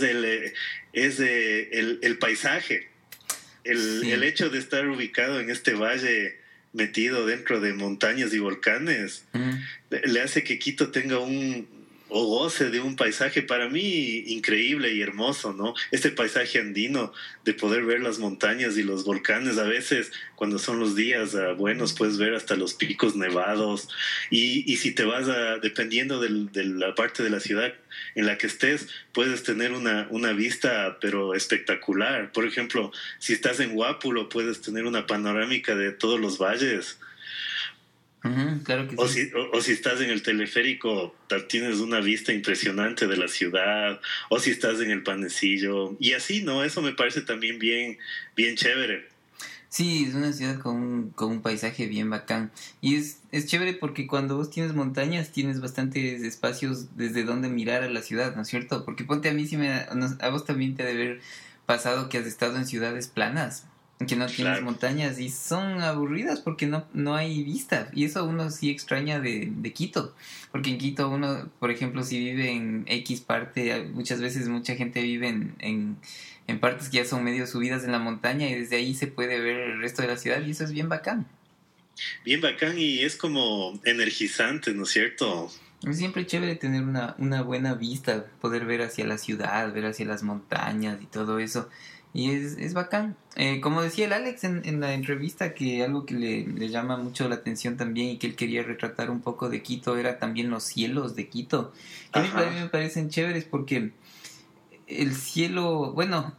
el paisaje. El hecho de estar ubicado en este valle metido dentro de montañas y volcanes le hace que Quito tenga o goce de un paisaje para mí increíble y hermoso, ¿no? Este paisaje andino de poder ver las montañas y los volcanes, a veces cuando son los días buenos puedes ver hasta los picos nevados y si te vas dependiendo de la parte de la ciudad en la que estés, puedes tener una vista pero espectacular. Por ejemplo, si estás en Huápulo puedes tener una panorámica de todos los valles. Claro que sí. O si estás en el teleférico, tienes una vista impresionante de la ciudad, o si estás en el Panecillo, y así, ¿no? Eso me parece también bien, bien chévere. Sí, es una ciudad con un paisaje bien bacán. Y es chévere porque cuando vos tienes montañas, tienes bastantes espacios desde donde mirar a la ciudad, ¿no es cierto? Porque ponte a mí, a vos también te ha de haber pasado que has estado en ciudades planas, que no tienes montañas y son aburridas porque no hay vista, y eso uno sí extraña de Quito, porque en Quito uno, por ejemplo, si vive en X parte, muchas veces mucha gente vive en partes que ya son medio subidas en la montaña y desde ahí se puede ver el resto de la ciudad y eso es bien bacán. Bien bacán y es como energizante, ¿no es cierto? Es siempre chévere tener una buena vista, poder ver hacia la ciudad, ver hacia las montañas y todo eso. Y es bacán. Como decía el Alex en la entrevista, que algo que le llama mucho la atención también y que él quería retratar un poco de Quito era también los cielos de Quito. Que a mí me parecen chéveres porque el cielo, bueno,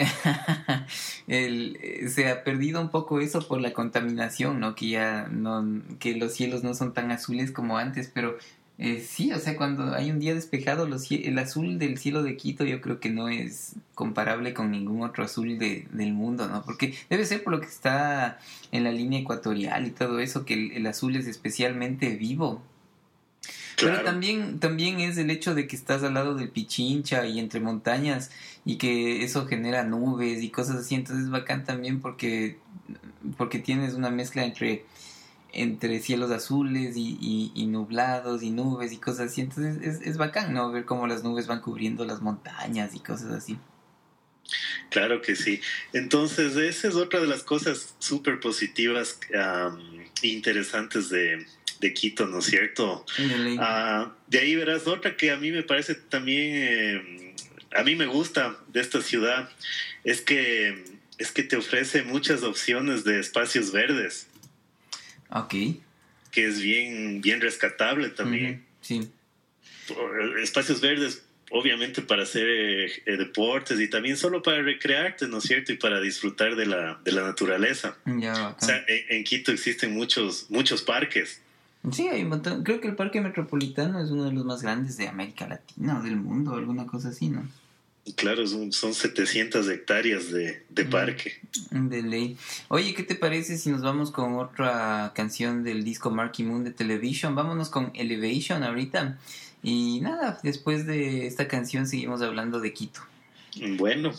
se ha perdido un poco eso por la contaminación, ¿no? Que los cielos no son tan azules como antes, pero... sí, o sea, cuando hay un día despejado, el azul del cielo de Quito yo creo que no es comparable con ningún otro azul del mundo, ¿no? Porque debe ser por lo que está en la línea ecuatorial y todo eso, que el azul es especialmente vivo. Claro. Pero también es el hecho de que estás al lado del Pichincha y entre montañas y que eso genera nubes y cosas así, entonces es bacán también porque tienes una mezcla entre cielos azules y nublados y nubes y cosas así, entonces es bacán, ¿no? Ver cómo las nubes van cubriendo las montañas y cosas así. Claro que sí. Entonces esa es otra de las cosas súper positivas e interesantes de Quito, ¿no es cierto? De ahí verás otra que a mí me parece también, a mí me gusta de esta ciudad, es que te ofrece muchas opciones de espacios verdes. Ok. Que es bien, bien rescatable también. Sí. Espacios verdes, obviamente para hacer deportes y también solo para recrearte, ¿no es cierto? Y para disfrutar de la naturaleza. Ya, o sea, en Quito existen muchos parques. Sí, hay un montón. Creo que el Parque Metropolitano es uno de los más grandes de América Latina o del mundo, alguna cosa así, ¿no? Claro, son 700 hectáreas de parque. De ley. Oye, ¿qué te parece si nos vamos con otra canción del disco Marquee Moon de Television? Vámonos con Elevation ahorita. Y nada, después de esta canción seguimos hablando de Quito. Bueno.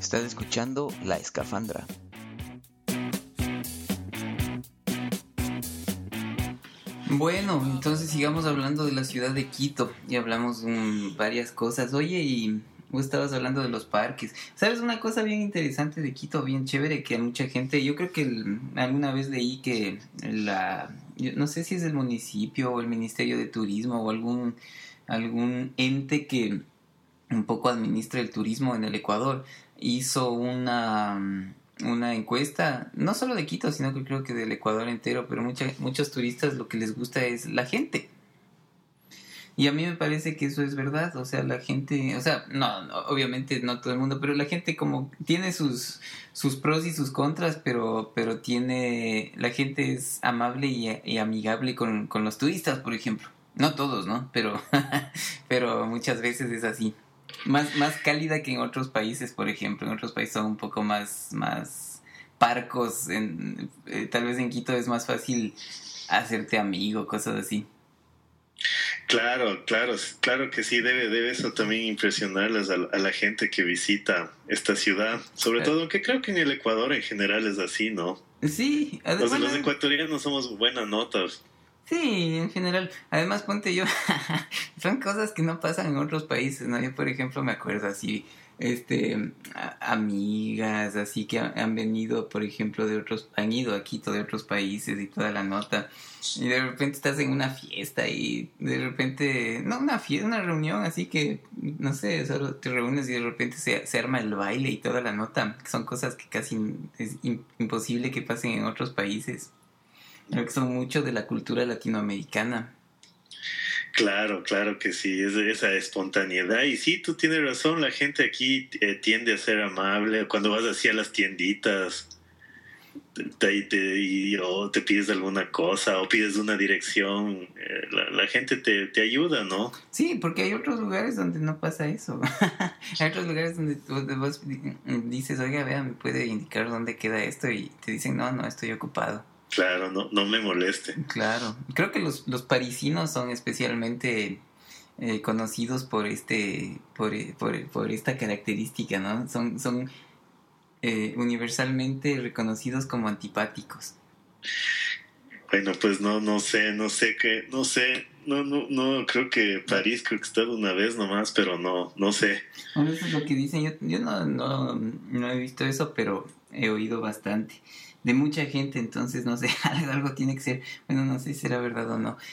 Estás escuchando La Escafandra. Bueno, entonces sigamos hablando de la ciudad de Quito. Y hablamos varias cosas. Oye, y vos estabas hablando de los parques. ¿Sabes una cosa bien interesante de Quito, bien chévere? Que a mucha gente, yo creo que alguna vez leí que yo no sé si es el municipio o el Ministerio de Turismo o algún ente que un poco administra el turismo en el Ecuador, hizo una encuesta, no solo de Quito, sino que creo que del Ecuador entero, pero muchos turistas lo que les gusta es la gente. Y a mí me parece que eso es verdad, o sea, la gente, o sea, no, obviamente no todo el mundo, pero la gente como tiene sus pros y sus contras, pero la gente es amable y amigable con los turistas, por ejemplo. No todos, ¿no? Pero muchas veces es así. Más cálida que en otros países, por ejemplo. En otros países son un poco más parcos. Tal vez en Quito es más fácil hacerte amigo, cosas así. Claro que sí, debe eso también impresionarles a la gente que visita esta ciudad. Sobre todo, aunque creo que en el Ecuador en general es así, ¿no? Sí. Los ecuatorianos somos buenas notas. Sí, en general. Además, ponte yo, son cosas que no pasan en otros países, ¿no? Yo, por ejemplo, me acuerdo así, amigas, así que han venido, por ejemplo, han ido a Quito de otros países y toda la nota. Y de repente estás en una fiesta y de repente, no una fiesta, una reunión, así que, no sé, solo te reúnes y de repente se arma el baile y toda la nota. Son cosas que casi es imposible que pasen en otros países. Creo que son mucho de la cultura latinoamericana. Claro que sí, es esa espontaneidad. Y sí, tú tienes razón, la gente aquí tiende a ser amable. Cuando vas así a las tienditas o te pides alguna cosa o pides una dirección, la gente te ayuda, ¿no? Sí, porque hay otros lugares donde no pasa eso. Hay otros lugares donde vos dices, oiga, vea, ¿me puede indicar dónde queda esto? Y te dicen, no, estoy ocupado. Claro, no me moleste. Claro, creo que los parisinos son especialmente conocidos por por esta característica, ¿no? Son universalmente reconocidos como antipáticos. Bueno, pues no creo que París, creo que he estado una vez nomás, pero no sé. Bueno, eso es lo que dicen. Yo no he visto eso, pero he oído bastante de mucha gente, entonces no sé, algo tiene que ser, bueno, no sé si será verdad o no.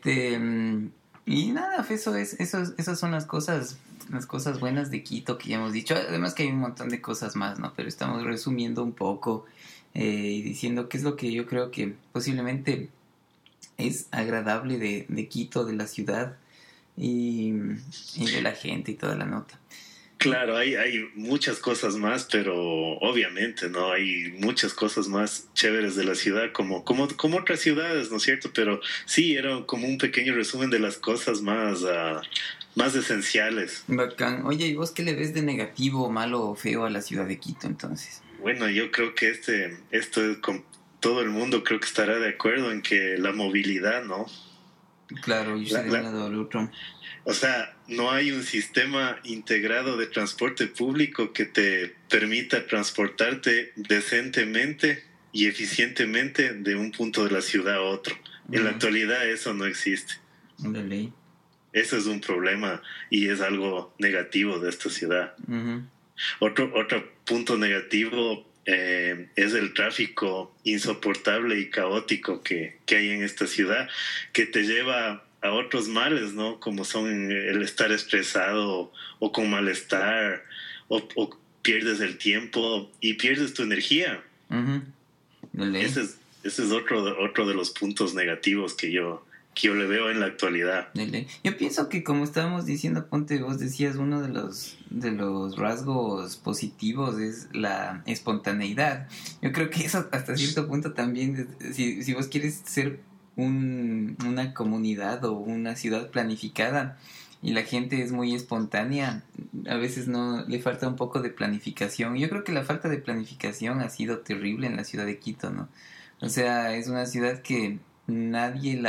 Y nada, esas son las cosas buenas de Quito que ya hemos dicho. Además que hay un montón de cosas más, ¿no? Pero estamos resumiendo un poco y diciendo qué es lo que yo creo que posiblemente es agradable de Quito, de la ciudad y de la gente y toda la nota. Claro, hay muchas cosas más, pero obviamente, ¿no? Hay muchas cosas más chéveres de la ciudad, como otras ciudades, ¿no es cierto? Pero sí, era como un pequeño resumen de las cosas más esenciales. Bacán. Oye, ¿y vos qué le ves de negativo, malo o feo a la ciudad de Quito, entonces? Bueno, yo creo que esto con todo el mundo creo que estará de acuerdo en que la movilidad, ¿no? Claro, yo soy de un lado al otro. O sea, no hay un sistema integrado de transporte público que te permita transportarte decentemente y eficientemente de un punto de la ciudad a otro. En la actualidad eso no existe. De ley. Eso es un problema y es algo negativo de esta ciudad. Otro punto negativo es el tráfico insoportable y caótico que hay en esta ciudad, que te lleva a otros males, ¿no? Como son el estar estresado o con malestar o pierdes el tiempo y pierdes tu energía. Ese es otro de los puntos negativos que yo le veo en la actualidad. Yo pienso que, como estábamos diciendo, ponte, vos decías, uno de los rasgos positivos es la espontaneidad. Yo creo que eso hasta cierto punto también, si vos quieres ser una comunidad o una ciudad planificada y la gente es muy espontánea, a veces no le falta un poco de planificación. Yo creo que la falta de planificación ha sido terrible en la ciudad de Quito, ¿no? O sea, es una ciudad que nadie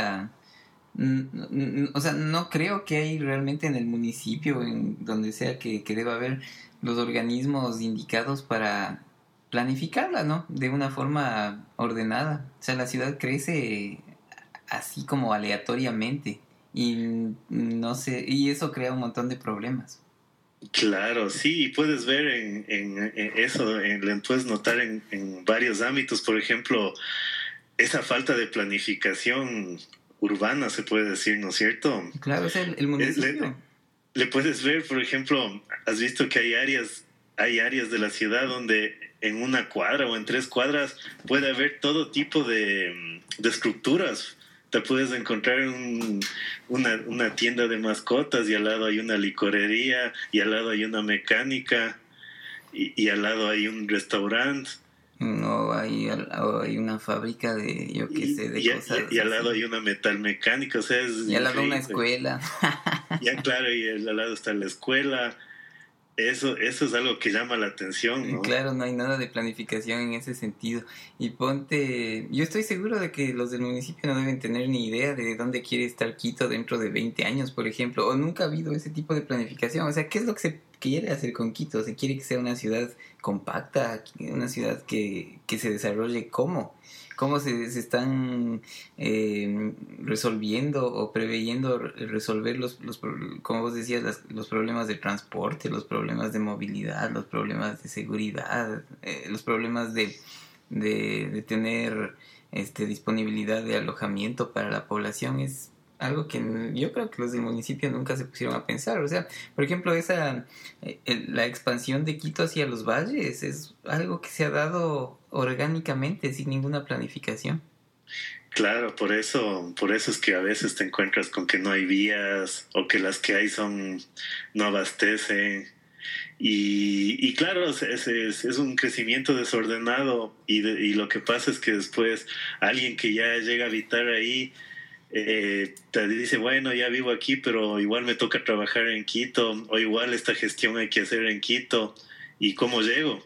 o sea, no creo que hay realmente en el municipio, en donde sea que deba haber los organismos indicados para planificarla, ¿no? De una forma ordenada. O sea, la ciudad crece así como aleatoriamente y no sé, y eso crea un montón de problemas. Claro, sí, y puedes ver en eso, puedes notar en varios ámbitos, por ejemplo, esa falta de planificación urbana, se puede decir, ¿no es cierto? Claro, es el municipio. Le puedes ver, por ejemplo, has visto que hay áreas de la ciudad donde en una cuadra o en 3 cuadras puede haber todo tipo de estructuras. Te puedes encontrar una tienda de mascotas y al lado hay una licorería y al lado hay una mecánica y al lado hay un restaurante. No, hay una fábrica de, yo qué sé, de cosas. Y al lado hay una metalmecánica, o sea, es y al lado increíble. una escuela. Ya, claro, y al lado está la escuela. Eso es algo que llama la atención, ¿no? Claro, no hay nada de planificación en ese sentido. Y ponte, yo estoy seguro de que los del municipio no deben tener ni idea de dónde quiere estar Quito dentro de 20 años, por ejemplo, o nunca ha habido ese tipo de planificación. O sea, ¿qué es lo que se quiere hacer con Quito? ¿Se quiere que sea una ciudad compacta, una ciudad que se desarrolle cómo? ¿Cómo se están resolviendo o preveyendo resolver como vos decías, los problemas de transporte, los problemas de movilidad, los problemas de seguridad, los problemas de tener disponibilidad de alojamiento para la población? Es algo que yo creo que los del municipio nunca se pusieron a pensar. O sea, por ejemplo, la expansión de Quito hacia los valles es algo que se ha dado orgánicamente, sin ninguna planificación. Claro, por eso es que a veces te encuentras con que no hay vías o que las que hay no abastecen. Y claro, es un crecimiento desordenado y lo que pasa es que después alguien que ya llega a habitar ahí te dice, bueno, ya vivo aquí, pero igual me toca trabajar en Quito, o igual esta gestión hay que hacer en Quito, ¿y cómo llego?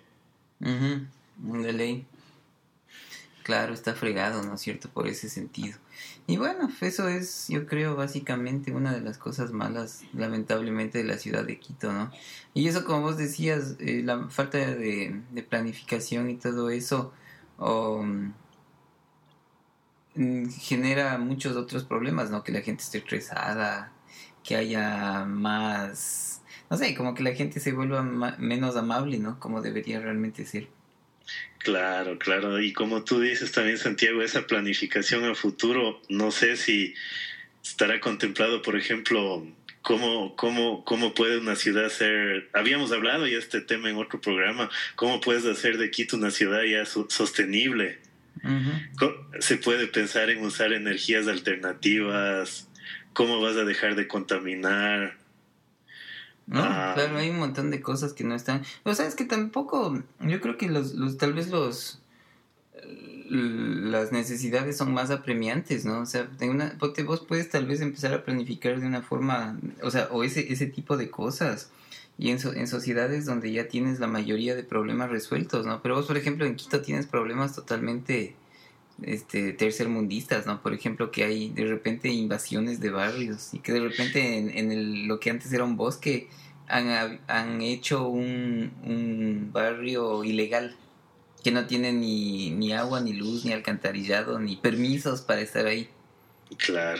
De ley. Claro, está fregado, ¿no es cierto? Por ese sentido. Y bueno, eso es, yo creo, básicamente una de las cosas malas, lamentablemente, de la ciudad de Quito, ¿no? Y eso, como vos decías, la falta de planificación y todo eso genera muchos otros problemas, ¿no? Que la gente esté estresada, que haya más, no sé, como que la gente se vuelva menos amable, ¿no? Como debería realmente ser. Claro, claro. Y como tú dices también, Santiago, esa planificación a futuro, no sé si estará contemplado, por ejemplo, cómo puede una ciudad ser... Habíamos hablado ya este tema en otro programa, cómo puedes hacer de Quito una ciudad ya sostenible. Se puede pensar en usar energías alternativas, cómo vas a dejar de contaminar. No, claro, hay un montón de cosas que no están. O sea, es que tampoco, yo creo que tal vez las necesidades son más apremiantes, ¿no? O sea, vos puedes tal vez empezar a planificar de una forma, o sea, o ese tipo de cosas. Y en sociedades donde ya tienes la mayoría de problemas resueltos, ¿no? Pero vos, por ejemplo, en Quito tienes problemas totalmente tercermundistas, ¿no? Por ejemplo, que hay de repente invasiones de barrios y que de repente en lo que antes era un bosque han hecho un barrio ilegal que no tiene ni agua, ni luz, ni alcantarillado, ni permisos para estar ahí. Claro.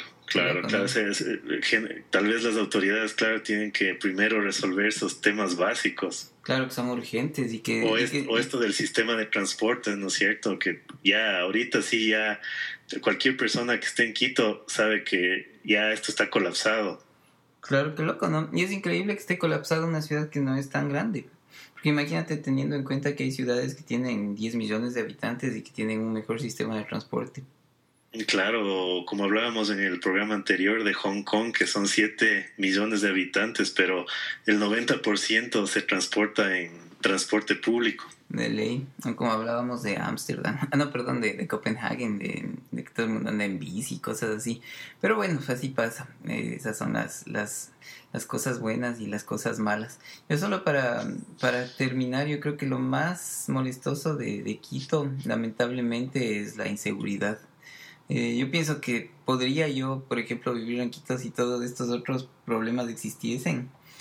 Tal vez las autoridades, claro, tienen que primero resolver esos temas básicos. Claro que son urgentes y que... O esto del sistema de transporte, ¿no es cierto? Que ya ahorita sí, ya cualquier persona que esté en Quito sabe que ya esto está colapsado. Claro, que loco, ¿no? Y es increíble que esté colapsada una ciudad que no es tan grande. Porque imagínate teniendo en cuenta que hay ciudades que tienen 10 millones de habitantes y que tienen un mejor sistema de transporte. Claro, como hablábamos en el programa anterior de Hong Kong, que son 7 millones de habitantes, pero el 90% se transporta en transporte público. De ley, como hablábamos de Ámsterdam, de Copenhague, de que todo el mundo anda en bici, cosas así. Pero bueno, así pasa. Esas son las cosas buenas y las cosas malas. Yo solo para terminar, yo creo que lo más molestoso de Quito, lamentablemente, es la inseguridad. Yo pienso que podría yo, por ejemplo, vivir en Quito si todos estos otros problemas existiesen.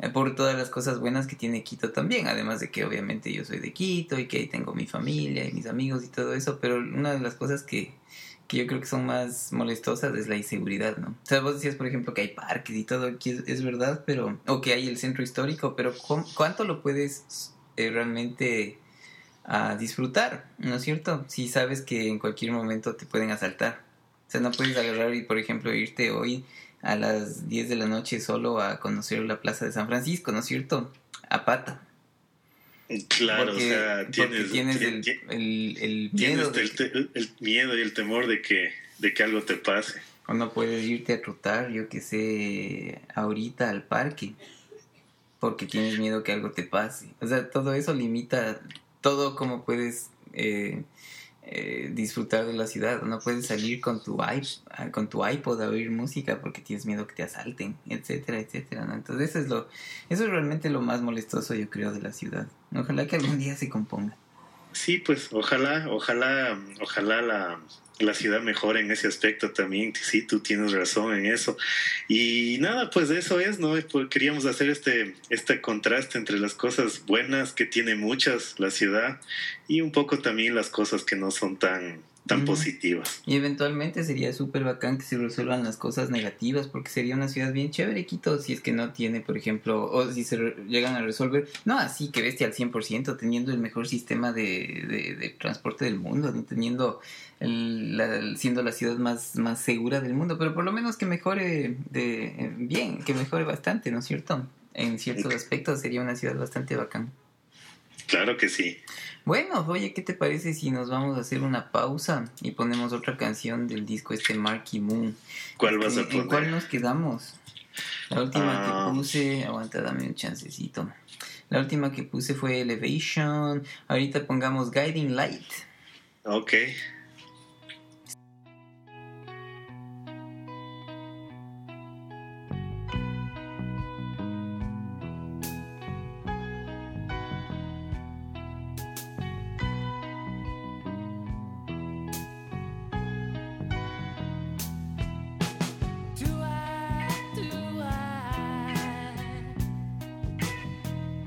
por todas las cosas buenas que tiene Quito también, además de que obviamente yo soy de Quito y que ahí tengo mi familia y mis amigos y todo eso, pero una de las cosas que yo creo que son más molestosas es la inseguridad, ¿no? O sea, vos decías, por ejemplo, que hay parques y todo, aquí es verdad, pero o que hay el centro histórico, pero ¿cuánto lo puedes realmente disfrutar, ¿no es cierto? Si sabes que en cualquier momento te pueden asaltar. O sea, no puedes agarrar y, por ejemplo, irte hoy a las 10 de la noche solo a conocer la Plaza de San Francisco, ¿no es cierto? A pata. Claro, Porque, o sea, tienes el miedo. El miedo y el temor de que algo te pase. O no puedes irte a trotar, yo que sé, ahorita al parque, porque tienes miedo que algo te pase. O sea, todo eso limita todo como puedes disfrutar de la ciudad. No puedes salir con tu iPod a oír música porque tienes miedo que te asalten, etcétera, etcétera, ¿no? Entonces eso es realmente lo más molestoso, yo creo, de la ciudad. Ojalá que algún día se componga. Sí, pues ojalá la ciudad mejore en ese aspecto también. Sí, tú tienes razón en eso. Y nada, pues eso es, ¿no? Pues queríamos hacer este contraste entre las cosas buenas, que tiene muchas la ciudad, y un poco también las cosas que no son tan positivas. Y eventualmente sería súper bacán que se resuelvan las cosas negativas, porque sería una ciudad bien chévere, Quito, si es que no tiene, por ejemplo, o si se llegan a resolver, no así que bestia al 100%, teniendo el mejor sistema de transporte del mundo, teniendo siendo la ciudad más segura del mundo, pero por lo menos que mejore que mejore bastante, ¿no es cierto? En ciertos aspectos sería una ciudad bastante bacán. Claro que sí. Bueno, oye, ¿qué te parece si nos vamos a hacer una pausa y ponemos otra canción del disco Marky Moon? ¿Cuál vas a poner? ¿En cuál nos quedamos? La última que puse... Aguanta, dame un chancecito. La última que puse fue Elevation. Ahorita pongamos Guiding Light. Ok.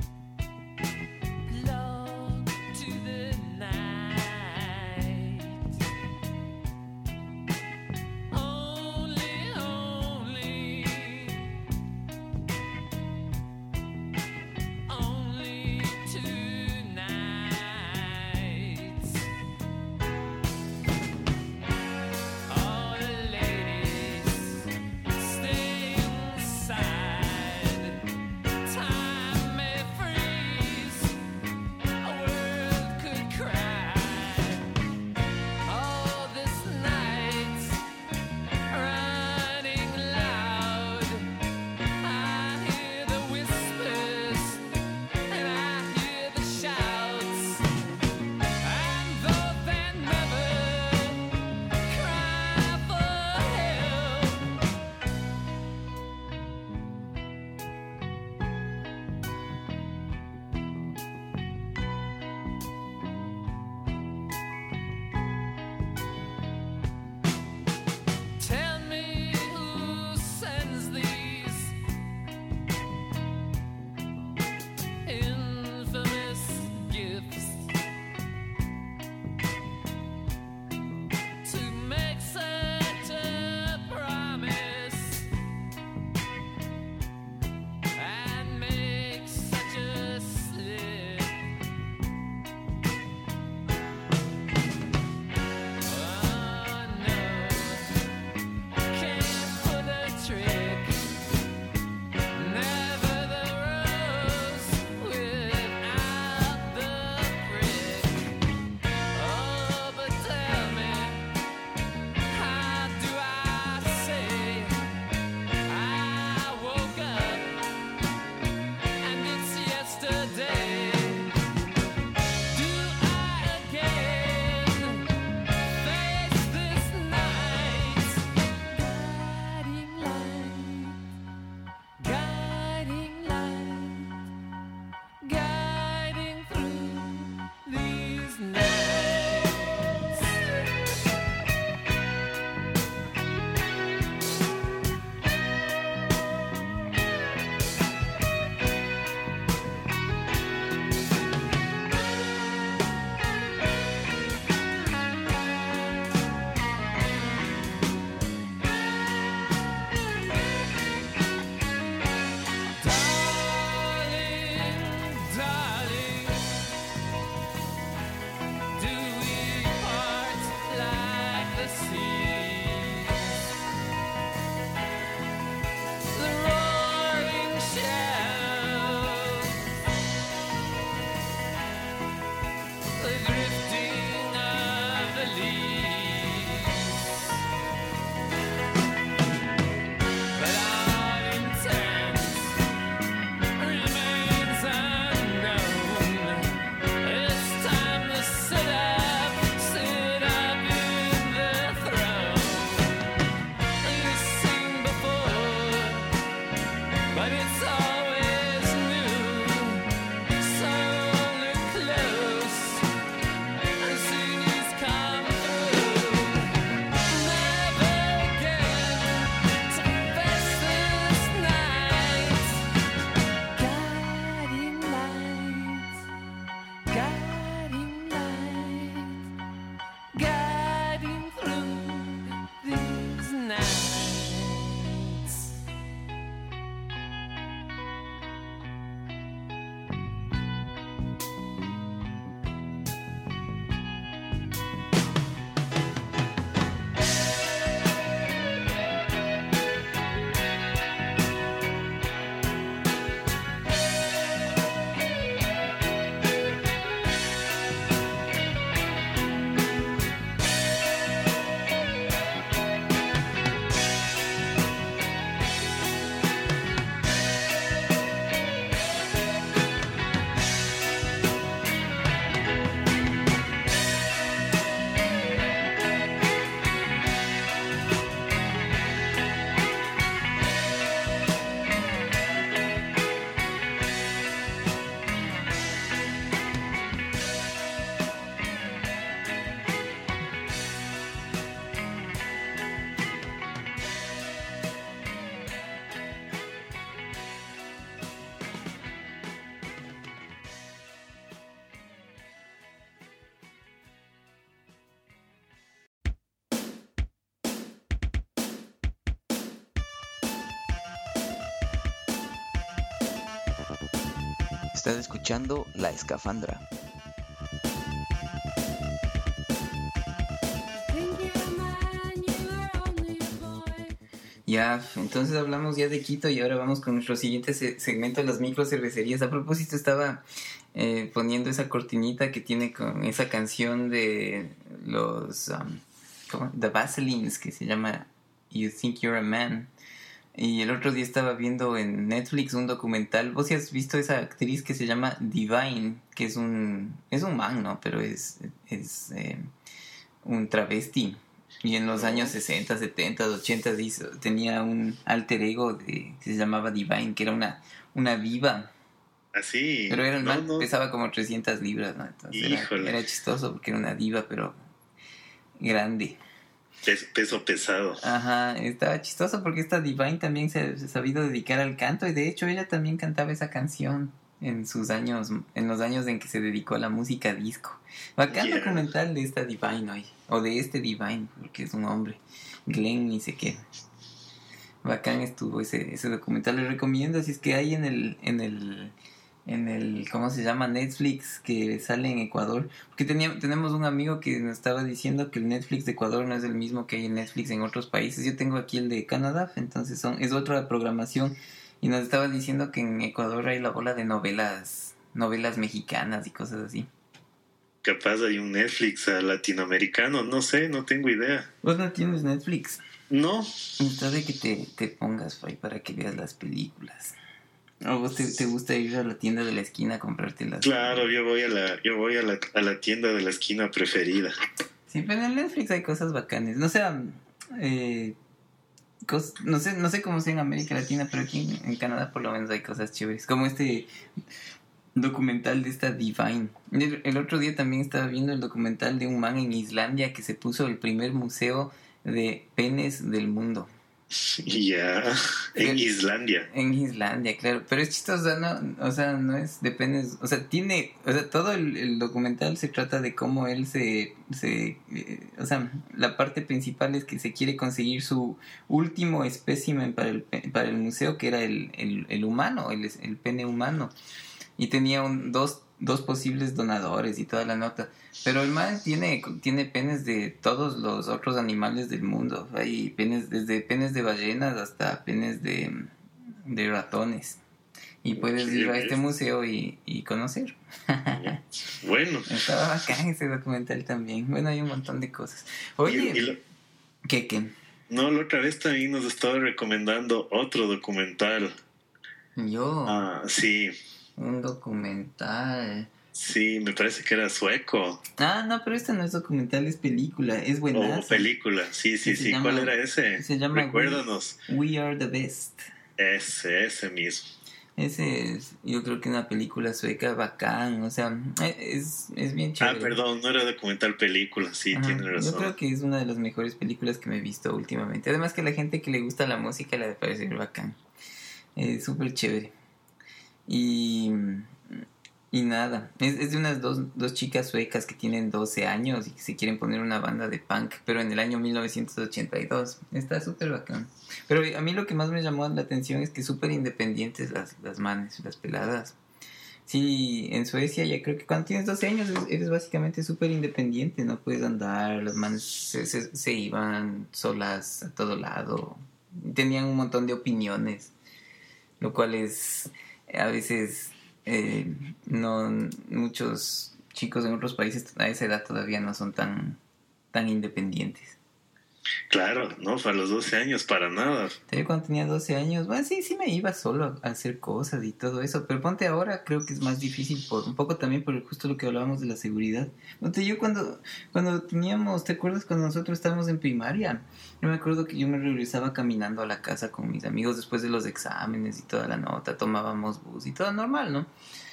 Belong to the night. Estás escuchando La Escafandra. Ya, entonces hablamos ya de Quito y ahora vamos con nuestro siguiente segmento, las micro cervecerías. A propósito, estaba poniendo esa cortinita que tiene con esa canción de los The Vaselines, que se llama You Think You're a Man. Y el otro día estaba viendo en Netflix un documental. ¿Vos sí has visto esa actriz que se llama Divine? Que es un man, ¿no? Pero es un travesti. Y en los años 60, 70, 80 tenía un alter ego que se llamaba Divine, que era una diva. Así. Pero era pesaba como 300 libras, ¿no? Entonces era chistoso porque era una diva, pero grande. Peso pesado. Ajá, estaba chistoso porque esta Divine también se ha sabido dedicar al canto, y de hecho ella también cantaba esa canción en los años en que se dedicó a la música disco. Bacán documental de esta Divine hoy, o de este Divine, porque es un hombre, Glenn ni sé qué. Bacán estuvo ese documental, le recomiendo si es que hay en el ¿cómo se llama? Netflix, que sale en Ecuador, porque tenemos un amigo que nos estaba diciendo que el Netflix de Ecuador no es el mismo que hay en Netflix en otros países. Yo tengo aquí el de Canadá, entonces es otra programación, y nos estaba diciendo que en Ecuador hay la bola de novelas mexicanas y cosas así. Capaz hay un Netflix latinoamericano, no sé, no tengo idea. ¿Vos no tienes Netflix? No. Entonces de que te pongas ahí para que veas las películas. ¿O vos te gusta ir a la tienda de la esquina a comprártelas? Claro, yo voy a la tienda de la esquina preferida. Sí, pero en el Netflix hay cosas bacanes. No sé, no sé cómo sea en América Latina, pero aquí en Canadá por lo menos hay cosas chéveres. Como este documental de esta Divine. El otro día también estaba viendo el documental de un man en Islandia que se puso el primer museo de penes del mundo. Ya, en Islandia. En Islandia, claro. Pero es chistoso, ¿no? O sea, no es de penes. O sea, todo el documental se trata de cómo él o sea, la parte principal es que se quiere conseguir su último espécimen para el museo, que era el humano, el pene humano. Y tenía dos posibles donadores y toda la nota. Pero el man tiene penes de todos los otros animales del mundo. Hay penes, desde penes de ballenas hasta penes de ratones. Y puedes ir a este museo y conocer. Bueno. Estaba bacán ese documental también. Bueno, hay un montón de cosas. Oye, ¿qué? No, la otra vez también nos estaba recomendando otro documental. ¿Yo? Sí. Un documental. Sí, me parece que era sueco. No, pero este no es documental, es película, es buenazo. Película, sí. ¿Cuál era ese? Se llama Recuérdanos. We Are the Best. Ese mismo. Ese es, yo creo que una película sueca bacán, o sea, es bien chévere. Perdón, no era documental, película, sí, tiene razón. Yo creo que es una de las mejores películas que me he visto últimamente. Además que a la gente que le gusta la música le parece bacán. Es súper chévere. Y nada, es de unas dos chicas suecas que tienen 12 años y que se quieren poner una banda de punk, pero en el año 1982. Está súper bacán. Pero a mí lo que más me llamó la atención es que súper independientes las manes, las peladas. Sí, en Suecia ya creo que cuando tienes 12 años eres básicamente súper independiente, no puedes andar, las manes se iban solas a todo lado, tenían un montón de opiniones, lo cual es a veces... no, muchos chicos en otros países a esa edad todavía no son tan independientes. Claro, no, para los 12 años, para nada. Yo cuando tenía 12 años, bueno, sí me iba solo a hacer cosas y todo eso, pero ponte ahora, creo que es más difícil un poco también por justo lo que hablábamos de la seguridad. Ponte yo cuando teníamos, ¿te acuerdas cuando nosotros estábamos en primaria? Yo me acuerdo que yo me regresaba caminando a la casa con mis amigos después de los exámenes y toda la nota, tomábamos bus y todo normal, ¿no?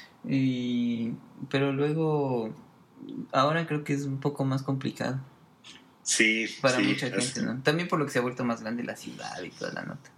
Pero luego, ahora creo que es un poco más complicado. Sí, para mucha gente, ¿no? También por lo que se ha vuelto más grande la ciudad y toda la nota.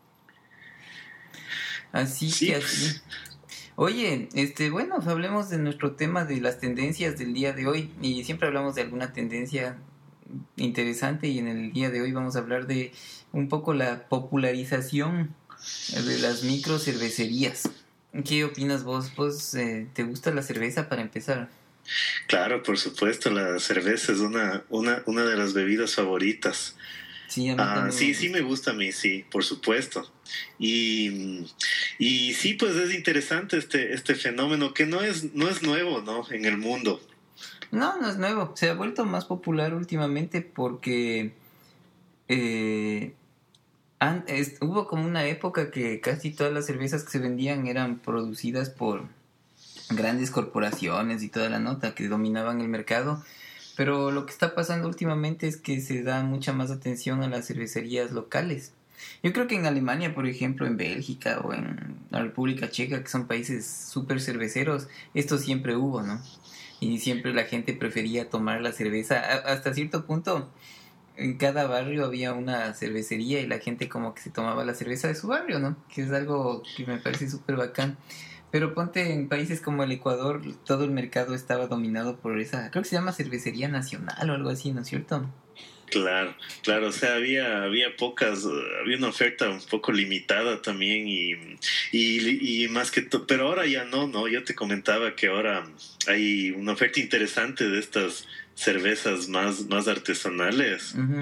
Así. Oye, bueno, hablemos de nuestro tema de las tendencias del día de hoy. Y siempre hablamos de alguna tendencia interesante, y en el día de hoy vamos a hablar de un poco la popularización de las micro cervecerías. ¿Qué opinas vos? ¿Vos te gusta la cerveza para empezar? Claro, por supuesto, la cerveza es una de las bebidas favoritas. Sí, a mí también me Sí, gusta. sí me gusta a mí, sí, por supuesto. Y, y sí, pues es interesante este fenómeno que no es nuevo, ¿no? En el mundo. No, no es nuevo. Se ha vuelto más popular últimamente porque eh, hubo como una época que casi todas las cervezas que se vendían eran producidas por grandes corporaciones y toda la nota que dominaban el mercado. Pero lo que está pasando últimamente es que se da mucha más atención a las cervecerías locales. Yo creo que en Alemania, por ejemplo, en Bélgica o en la República Checa, que son países súper cerveceros, esto siempre hubo, ¿no? Y siempre la gente prefería tomar la cerveza. Hasta cierto punto, en cada barrio había una cervecería y la gente como que se tomaba la cerveza de su barrio, ¿no? Que es algo que me parece súper bacán. Pero ponte en países como el Ecuador, todo el mercado estaba dominado por esa, creo que se llama cervecería nacional o algo así, ¿no es cierto? Claro, claro, o sea, había pocas, había una oferta un poco limitada también y más que todo, pero ahora ya no, yo te comentaba que ahora hay una oferta interesante de estas cervezas más artesanales. Uh-huh.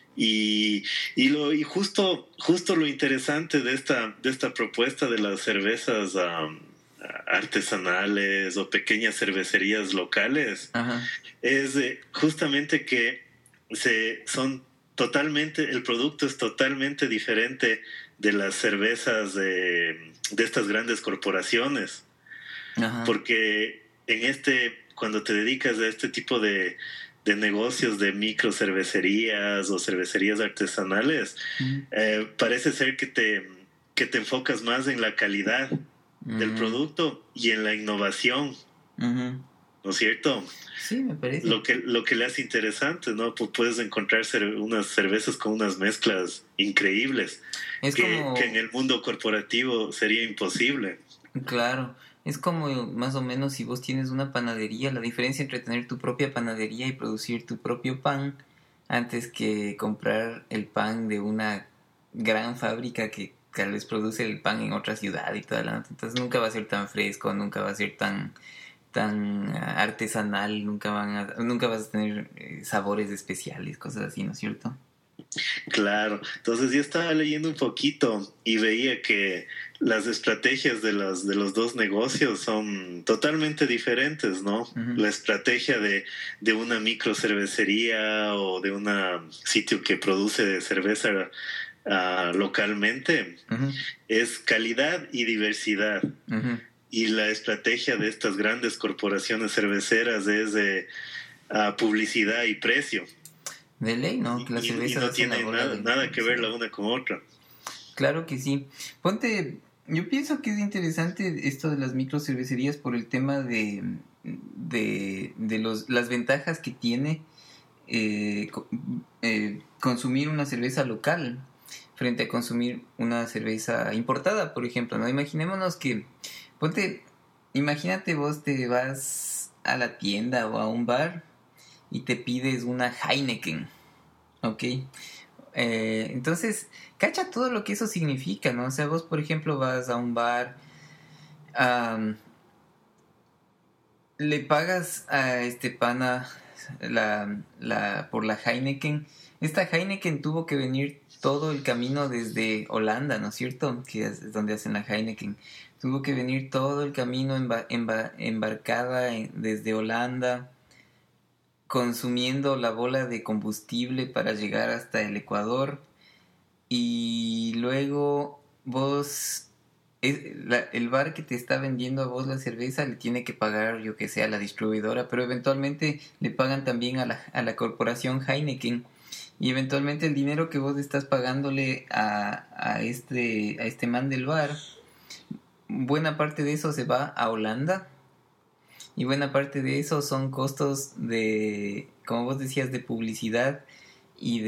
Y justo lo interesante de esta propuesta de las cervezas artesanales o pequeñas cervecerías locales Ajá. es justamente que el producto es totalmente diferente de las cervezas de estas grandes corporaciones, Ajá. porque cuando te dedicas a este tipo de negocios de micro cervecerías o cervecerías artesanales, Uh-huh. parece ser que te enfocas más en la calidad del producto y en la innovación, Uh-huh. ¿no es cierto? Sí, me parece. Lo que le hace interesante, ¿no? Puedes encontrar unas cervezas con unas mezclas increíbles Es como, que en el mundo corporativo sería imposible. claro, es como más o menos si vos tienes una panadería, la diferencia entre tener tu propia panadería y producir tu propio pan antes que comprar el pan de una gran fábrica que tal vez produce el pan en otra ciudad y toda la nota. Entonces nunca va a ser tan fresco, nunca va a ser tan artesanal, nunca vas a tener sabores especiales, cosas así, ¿no es cierto? Claro, entonces yo estaba leyendo un poquito y veía que las estrategias de los dos negocios son totalmente diferentes, ¿no? Uh-huh. La estrategia de una micro cervecería o de un sitio que produce cerveza localmente Uh-huh. es calidad y diversidad. Uh-huh. Y la estrategia de estas grandes corporaciones cerveceras es de publicidad y precio. De ley, ¿no? Que las Y cervezas no hacen la tiene bola nada que ver la una con otra. Claro que sí. Ponte, yo pienso que es interesante esto de las microcervecerías por el tema de las ventajas que tiene consumir una cerveza local frente a consumir una cerveza importada, por ejemplo, ¿no? Imagínate vos te vas a la tienda o a un bar y te pides una Heineken, ¿ok? Entonces, cacha todo lo que eso significa, ¿no? O sea, vos, por ejemplo, vas a un bar, le pagas a este pana por la Heineken. Esta Heineken tuvo que venir todo el camino desde Holanda, ¿no es cierto? Que es donde hacen la Heineken. Tuvo que venir todo el camino embarcada desde Holanda, consumiendo la bola de combustible para llegar hasta el Ecuador. Y luego el bar que te está vendiendo a vos la cerveza le tiene que pagar, yo que sé, a la distribuidora, pero eventualmente le pagan también a la corporación Heineken. Y eventualmente el dinero que vos estás pagándole a este man del bar, buena parte de eso se va a Holanda. Y buena parte de eso son costos como vos decías, de publicidad y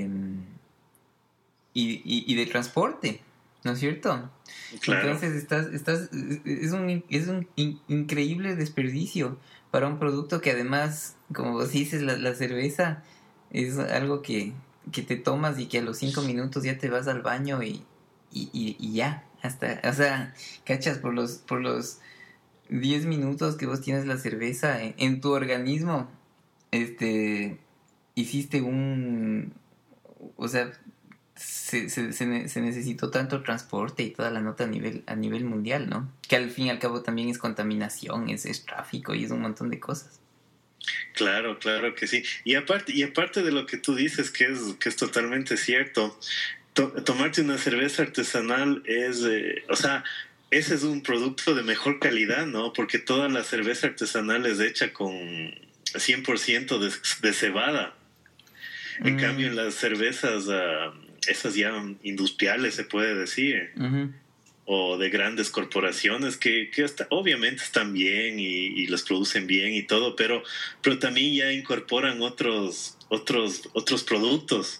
de transporte, ¿no es cierto? Claro. Entonces es un increíble desperdicio para un producto que además, como vos dices, la cerveza es algo que te tomas y que a los 5 minutos ya te vas al baño y ya. Hasta, o sea, cachas, por los 10 minutos que vos tienes la cerveza en tu organismo, hiciste o sea, se necesitó tanto transporte y toda la nota a nivel mundial, ¿no? Que al fin y al cabo también es contaminación, es tráfico y es un montón de cosas. Claro, claro que sí. Y aparte de lo que tú dices, que es totalmente cierto, tomarte una cerveza artesanal o sea, ese es un producto de mejor calidad, ¿no? Porque toda la cerveza artesanal es hecha con 100% de cebada. En cambio, en las cervezas, esas ya industriales, se puede decir, o de grandes corporaciones que hasta, obviamente están bien y los producen bien y todo, pero también ya incorporan otros productos,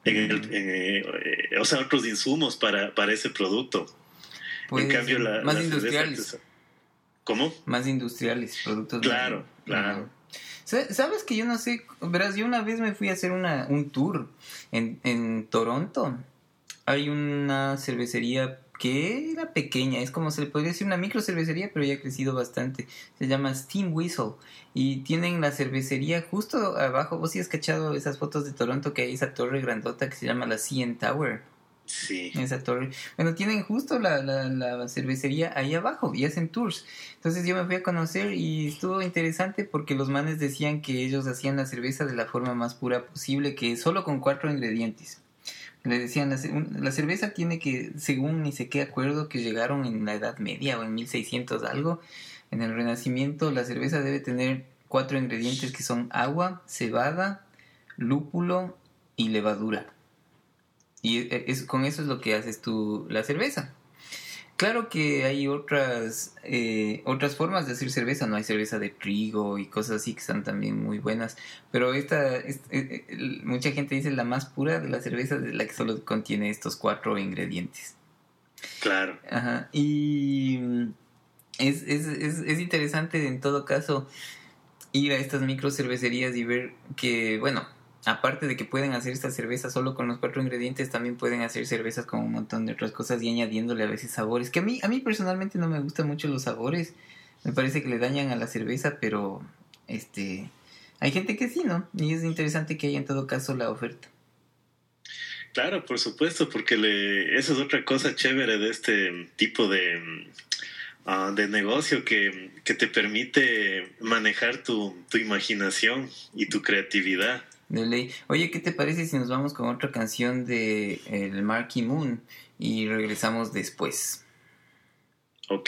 o sea, otros insumos para ese producto. Pues, en cambio, más la industriales. ¿Cómo? Más industriales, productos. Claro, claro. ¿Sabes que yo no sé? Verás, yo una vez me fui a hacer un tour en Toronto. Hay una cervecería que era pequeña, es como se le podría decir una micro cervecería, pero ya ha crecido bastante. Se llama Steam Whistle y tienen la cervecería justo abajo. ¿Vos sí has cachado esas fotos de Toronto que hay esa torre grandota que se llama la CN Tower? Sí. Esa torre. Bueno, tienen justo la cervecería ahí abajo y hacen tours. Entonces yo me fui a conocer y estuvo interesante porque los manes decían que ellos hacían la cerveza de la forma más pura posible, que solo con 4 ingredientes. Le decían, la cerveza tiene que, según ni sé qué acuerdo que llegaron en la Edad Media o en 1600 algo, en el Renacimiento, la cerveza debe tener 4 ingredientes que son agua, cebada, lúpulo y levadura. Y con eso es lo que haces tú la cerveza. Claro que hay otras formas de hacer cerveza, ¿no? Hay cerveza de trigo y cosas así que están también muy buenas. Pero mucha gente dice la más pura de la cerveza es la que solo contiene estos 4 ingredientes. Claro. Ajá. Y es interesante en todo caso ir a estas micro cervecerías y ver que, bueno, aparte de que pueden hacer esta cerveza solo con los 4 ingredientes, también pueden hacer cervezas con un montón de otras cosas y añadiéndole a veces sabores. Que a mí personalmente no me gustan mucho los sabores. Me parece que le dañan a la cerveza, pero hay gente que sí, ¿no? Y es interesante que haya en todo caso la oferta. Claro, por supuesto, porque eso es otra cosa chévere de este tipo de negocio que te permite manejar tu imaginación y tu creatividad. De ley. Oye, ¿qué te parece si nos vamos con otra canción de el Marquee Moon y regresamos después? Ok.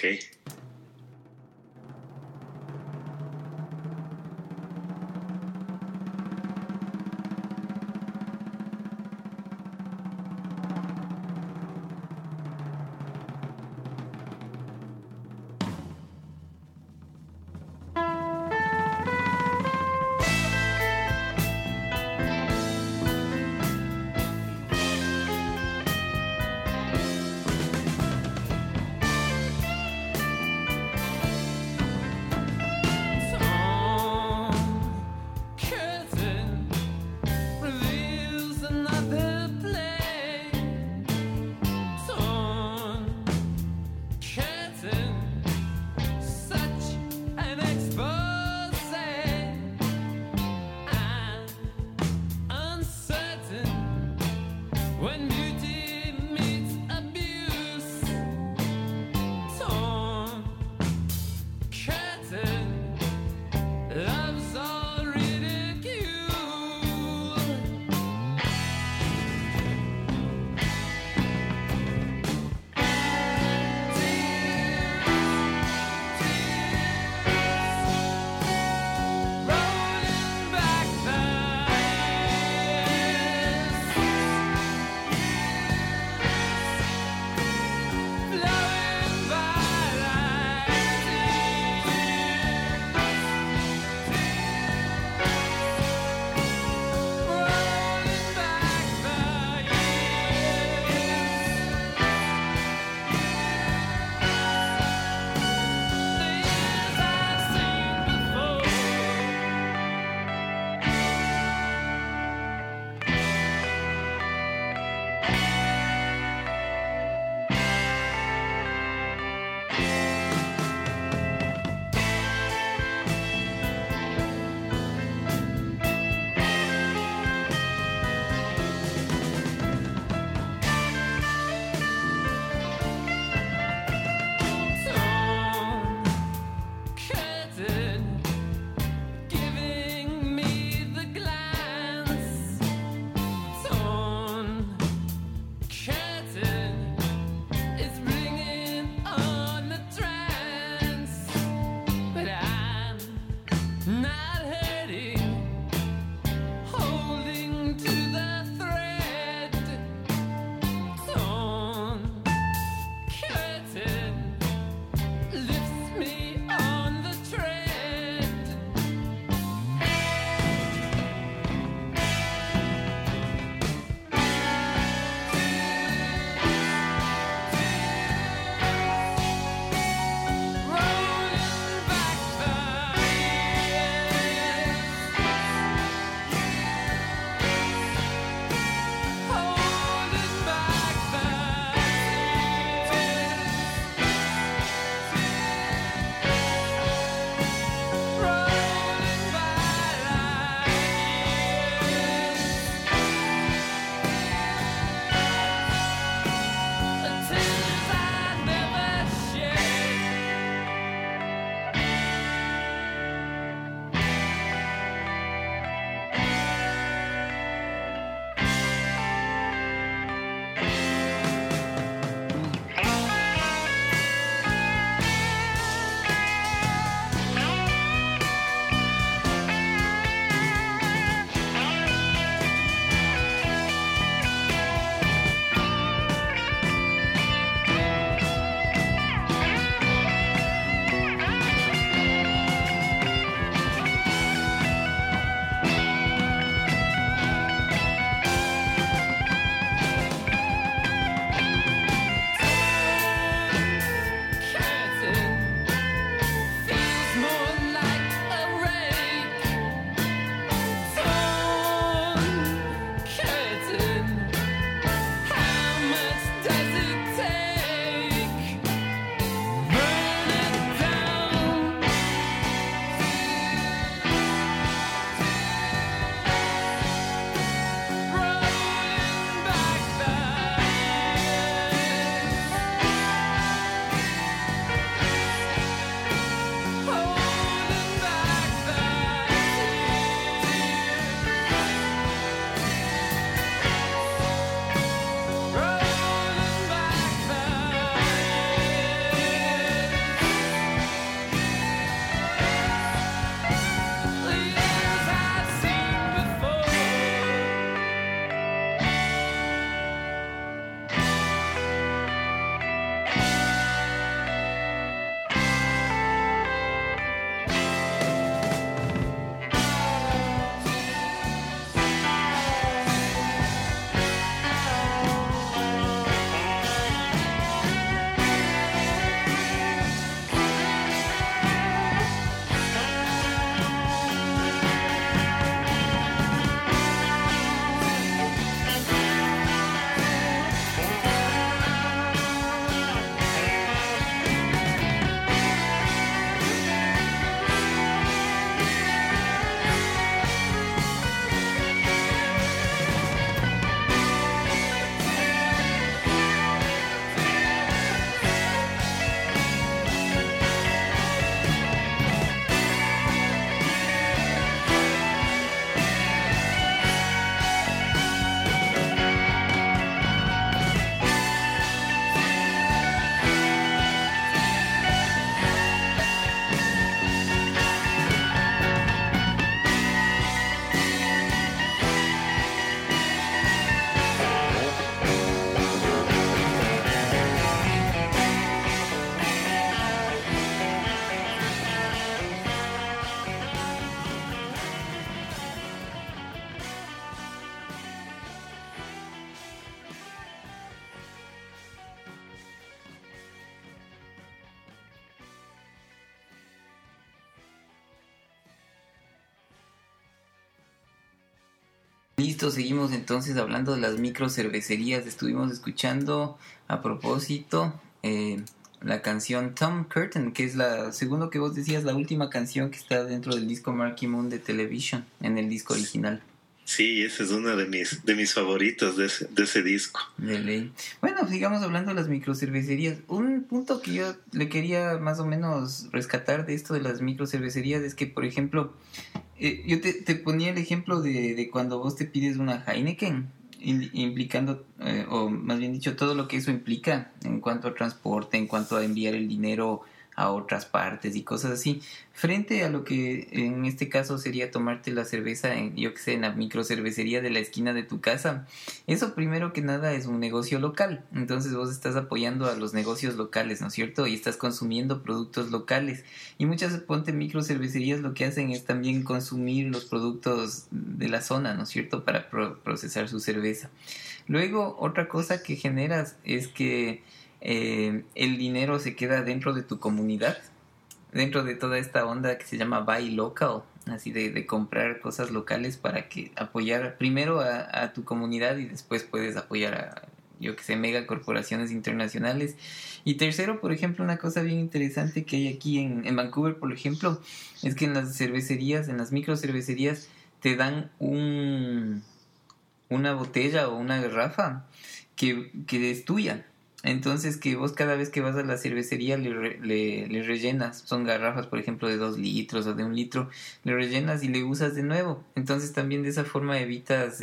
Listo, seguimos entonces hablando de las microcervecerías. Estuvimos escuchando a propósito la canción Tom Curtain, que es la, según que vos decías, la última canción que está dentro del disco Marquee Moon de Television, en el disco original. Sí, esa es una de mis favoritas de ese disco. De ley. Bueno, sigamos hablando de las microcervecerías. Un punto que yo le quería más o menos rescatar de esto de las microcervecerías es que, por ejemplo, yo te ponía el ejemplo de cuando vos te pides una Heineken, implicando, o más bien dicho, todo lo que eso implica en cuanto a transporte, en cuanto a enviar el dinero a otras partes y cosas así, frente a lo que en este caso sería tomarte la cerveza yo que sé, en la microcervecería de la esquina de tu casa. Eso primero que nada es un negocio local, entonces vos estás apoyando a los negocios locales, ¿no es cierto? Y estás consumiendo productos locales, y muchas, ponte, microcervecerías lo que hacen es también consumir los productos de la zona, ¿no es cierto? Para procesar su cerveza. Luego, otra cosa que generas es que el dinero se queda dentro de tu comunidad, dentro de toda esta onda que se llama buy local, así de comprar cosas locales para que apoyar primero a tu comunidad y después puedes apoyar a, yo que sé, megacorporaciones internacionales. Y tercero, por ejemplo, una cosa bien interesante que hay aquí en Vancouver, por ejemplo, es que en las cervecerías, en las microcervecerías, te dan una botella o una garrafa que es tuya. Entonces, que vos cada vez que vas a la cervecería le rellenas, son garrafas, por ejemplo, de 2 litros o de 1 litro, le rellenas y le usas de nuevo. Entonces también de esa forma evitas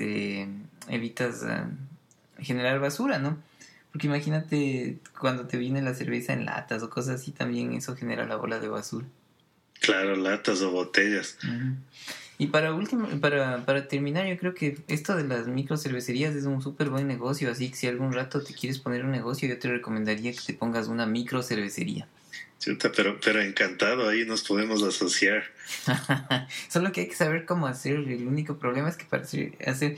generar basura, ¿no? Porque imagínate cuando te viene la cerveza en latas o cosas así, también eso genera la bola de basura. Claro, latas o botellas. Uh-huh. Y para terminar, yo creo que esto de las microcervecerías es un súper buen negocio, así que si algún rato te quieres poner un negocio, yo te recomendaría que te pongas una microcervecería. Chuta, pero encantado, ahí nos podemos asociar. Solo que hay que saber cómo hacer. El único problema es que para hacer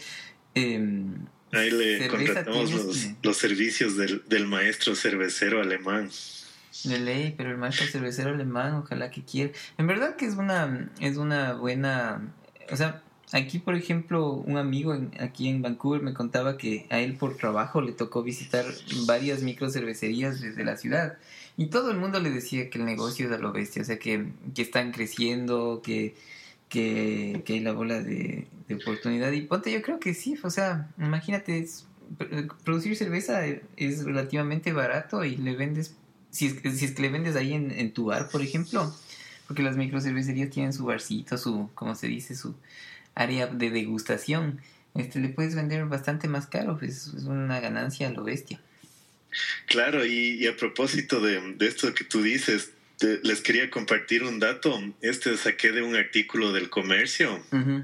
ahí le contratamos los servicios del maestro cervecero alemán. De ley, pero el maestro cervecero alemán, ojalá que quiera. En verdad que es una buena... O sea, aquí, por ejemplo, un amigo aquí en Vancouver me contaba que a él por trabajo le tocó visitar varias microcervecerías desde la ciudad. Y todo el mundo le decía que el negocio es a lo bestia. O sea, que están creciendo, que hay la bola de oportunidad. Y ponte, yo creo que sí. O sea, imagínate, producir cerveza es relativamente barato y le vendes... Si es que le vendes ahí en tu bar, por ejemplo, porque las microcervecerías tienen su barcito, como se dice, su área de degustación, le puedes vender bastante más caro, pues es una ganancia a lo bestia. Claro, y a propósito de esto que tú dices, les quería compartir un dato. Saqué de un artículo del Comercio. Uh-huh.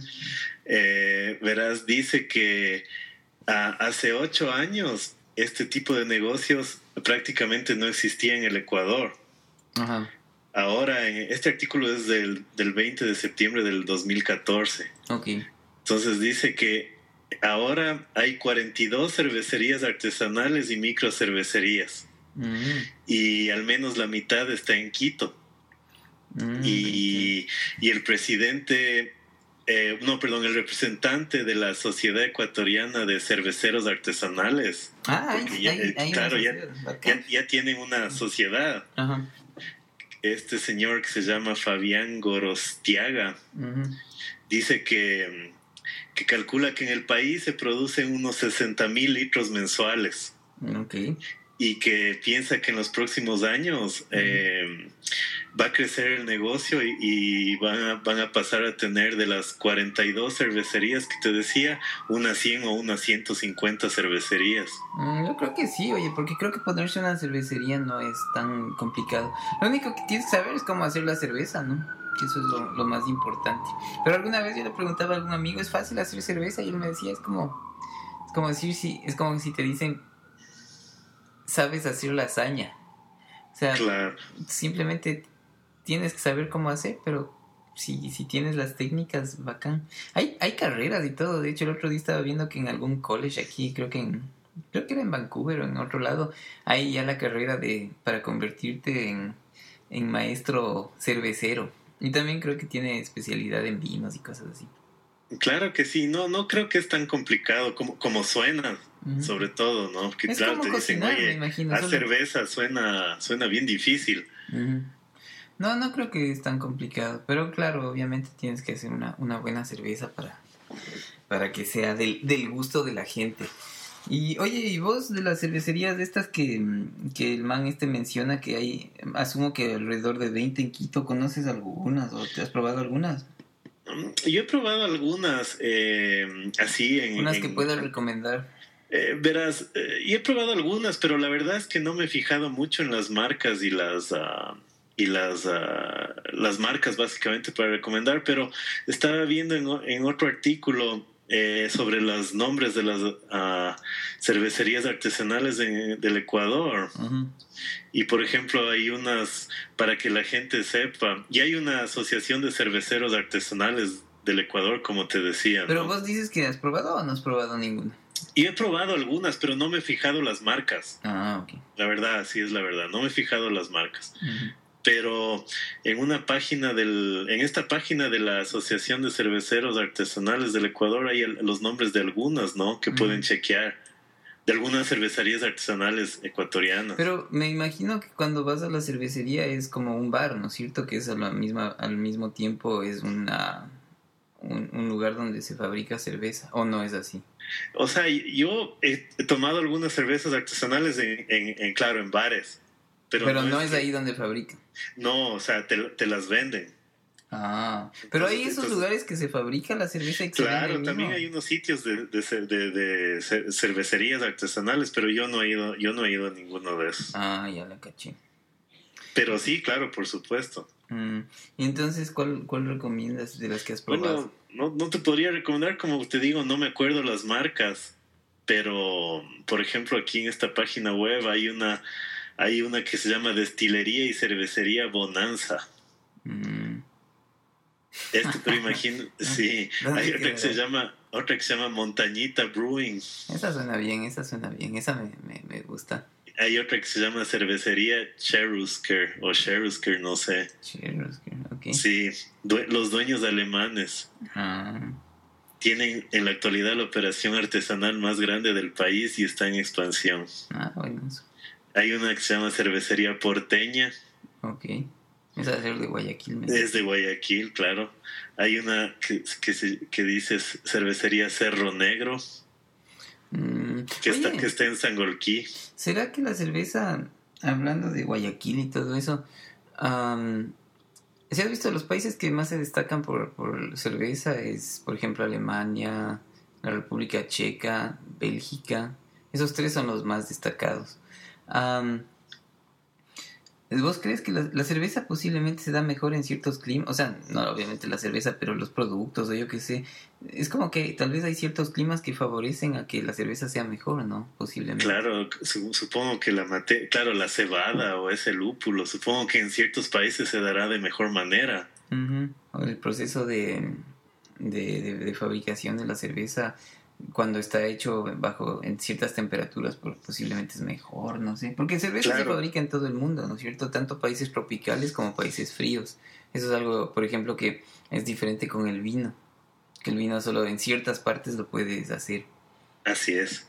Verás, dice que hace 8 años este tipo de negocios prácticamente no existía en el Ecuador. Uh-huh. Ahora, este artículo es del 20 de septiembre del 2014. Okay. Entonces dice que ahora hay 42 cervecerías artesanales y microcervecerías. Uh-huh. Y al menos la mitad está en Quito. Uh-huh. Y el presidente... el representante de la Sociedad Ecuatoriana de Cerveceros Artesanales. Ya tienen una sociedad. Uh-huh. Este señor que se llama Fabián Gorostiaga, uh-huh, dice que calcula que en el país se producen unos 60,000 litros mensuales. Okay. Y que piensa que en los próximos años va a crecer el negocio y van a pasar a tener de las 42 cervecerías que te decía, unas 100 o unas 150 cervecerías. Yo creo que sí, oye, porque creo que ponerse una cervecería no es tan complicado. Lo único que tienes que saber es cómo hacer la cerveza, ¿no? Que eso es lo más importante. Pero alguna vez yo le preguntaba a algún amigo, ¿es fácil hacer cerveza? Y él me decía, es como si te dicen, sabes hacer lasaña. O sea, claro, simplemente tienes que saber cómo hacer, pero si tienes las técnicas, bacán. Hay carreras y todo. De hecho, el otro día estaba viendo que en algún college aquí, creo que era en Vancouver o en otro lado, hay ya la carrera para convertirte en maestro cervecero. Y también creo que tiene especialidad en vinos y cosas así. Claro que sí, no creo que es tan complicado como suena, sobre todo, ¿no? Que Es claro, como te dicen, cocinar, me oye, imagino. haz cerveza, suena bien difícil. No creo que es tan complicado, pero claro, obviamente tienes que hacer una buena cerveza para que sea del gusto de la gente. Y oye, ¿y vos de las cervecerías de estas que el man menciona que hay, asumo que alrededor de 20 en Quito, ¿conoces algunas o te has probado algunas? Yo he probado algunas así Unas que puedas recomendar. Verás, yo he probado algunas, pero la verdad es que no me he fijado mucho en las marcas y las marcas básicamente para recomendar, pero estaba viendo en otro artículo sobre los nombres de las cervecerías artesanales del Ecuador. Y por ejemplo hay unas, para que la gente sepa, y hay una asociación de cerveceros artesanales del Ecuador, como te decía. Pero ¿no? vos dices que has probado o no has probado ninguna. Y he probado algunas, pero no me he fijado las marcas. Ok. La verdad, sí es la verdad, no me he fijado las marcas. Pero en esta página de la Asociación de Cerveceros Artesanales del Ecuador hay los nombres de algunas, ¿no? Que pueden chequear. De algunas cervecerías artesanales ecuatorianas. Pero me imagino que cuando vas a la cervecería es como un bar, ¿no es cierto? Que es al mismo tiempo es un lugar donde se fabrica cerveza, ¿o no es así? O sea, yo he tomado algunas cervezas artesanales claro, en bares. Pero no es ahí donde fabrican. No, o sea, te las venden. Pero hay esos lugares que se fabrica la cerveza. Claro, también hay unos sitios de cervecerías artesanales, pero yo no he ido a ninguno de esos. Ya la caché. Pero sí, claro, por supuesto. Y entonces, ¿cuál recomiendas de las que has probado? Bueno, no te podría recomendar, como te digo, no me acuerdo las marcas, pero por ejemplo aquí en esta página web hay una que se llama Destilería y Cervecería Bonanza. Pero imagino, sí. Hay otra que se llama Montañita Brewing. Esa suena bien, esa me gusta. Hay otra que se llama Cervecería Cherusker o Cherusker, no sé. Cherusker, ok. Sí, los dueños alemanes. Tienen en la actualidad la operación artesanal más grande del país y está en expansión. Bueno. Hay una que se llama Cervecería Porteña. Ok. Esa debe ser de Guayaquil. Es de Guayaquil, claro. Hay una que dice Cervecería Cerro Negro. Que está en Sangolquí. ¿Será que la cerveza, hablando de Guayaquil y todo eso, ¿se has visto los países que más se destacan por cerveza? Es, por ejemplo, Alemania, la República Checa, Bélgica. Esos tres son los más destacados. ¿Vos crees que la cerveza posiblemente se da mejor en ciertos climas? O sea, no obviamente la cerveza, pero los productos o yo qué sé. Es como que tal vez hay ciertos climas que favorecen a que la cerveza sea mejor, ¿no? Posiblemente. Claro, supongo que la cebada o ese lúpulo, supongo que en ciertos países se dará de mejor manera. O el proceso de fabricación de la cerveza, cuando está hecho en ciertas temperaturas, posiblemente es mejor, no sé. Porque cerveza se fabrica en todo el mundo, ¿no es cierto? Tanto países tropicales como países fríos. Eso es algo, por ejemplo, que es diferente con el vino. Que el vino solo en ciertas partes lo puedes hacer. Así es.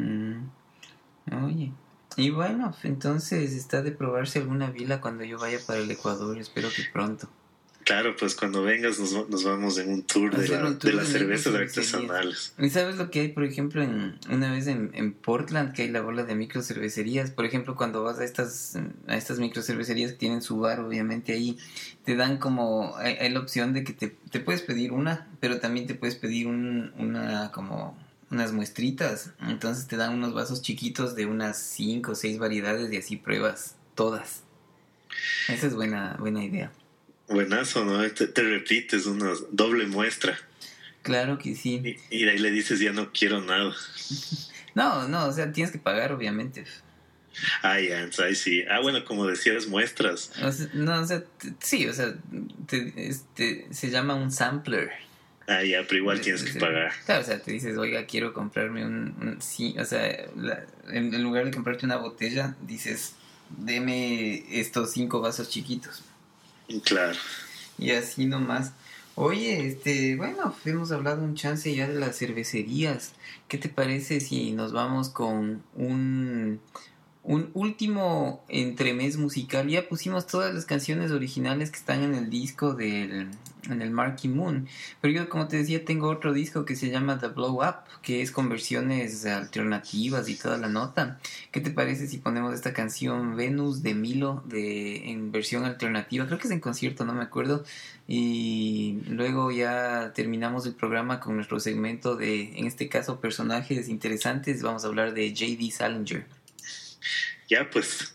Oye. Y bueno, entonces está de probarse alguna vila cuando yo vaya para el Ecuador. Espero que pronto. Claro, pues cuando vengas nos vamos en un tour de las cervezas artesanales. ¿Y sabes lo que hay, por ejemplo, una vez en Portland, que hay la bola de microcervecerías? Por ejemplo, cuando vas a estas microcervecerías que tienen su bar, obviamente ahí te dan como... Hay la opción de que te puedes pedir una, pero también te puedes pedir como unas muestritas. Entonces te dan unos vasos chiquitos de unas 5 o 6 variedades y así pruebas todas. Esa es buena idea. Buenazo, ¿no? Te repites una doble muestra. Claro que sí. Y ahí le dices, ya no quiero nada. No, o sea, tienes que pagar, obviamente. Ya, ahí sí. Bueno, como decías, muestras. Sí, o sea, se llama un sampler. Ya, pero igual tienes que pagar. Claro, o sea, te dices, oiga, quiero comprarme sí, o sea, en lugar de comprarte una botella, dices, deme estos 5 vasos chiquitos. Claro. Y así nomás. Oye, bueno, hemos hablado un chance ya de las cervecerías. ¿Qué te parece si nos vamos con un último entremés musical? Ya pusimos todas las canciones originales que están en el disco en el Marquee Moon. Pero yo, como te decía, tengo otro disco que se llama The Blow Up, que es con versiones alternativas y toda la nota. ¿Qué te parece si ponemos esta canción Venus de Milo en versión alternativa? Creo que es en concierto, no me acuerdo. Y luego ya terminamos el programa con nuestro segmento de, en este caso, personajes interesantes. Vamos a hablar de J.D. Salinger. Ya, pues.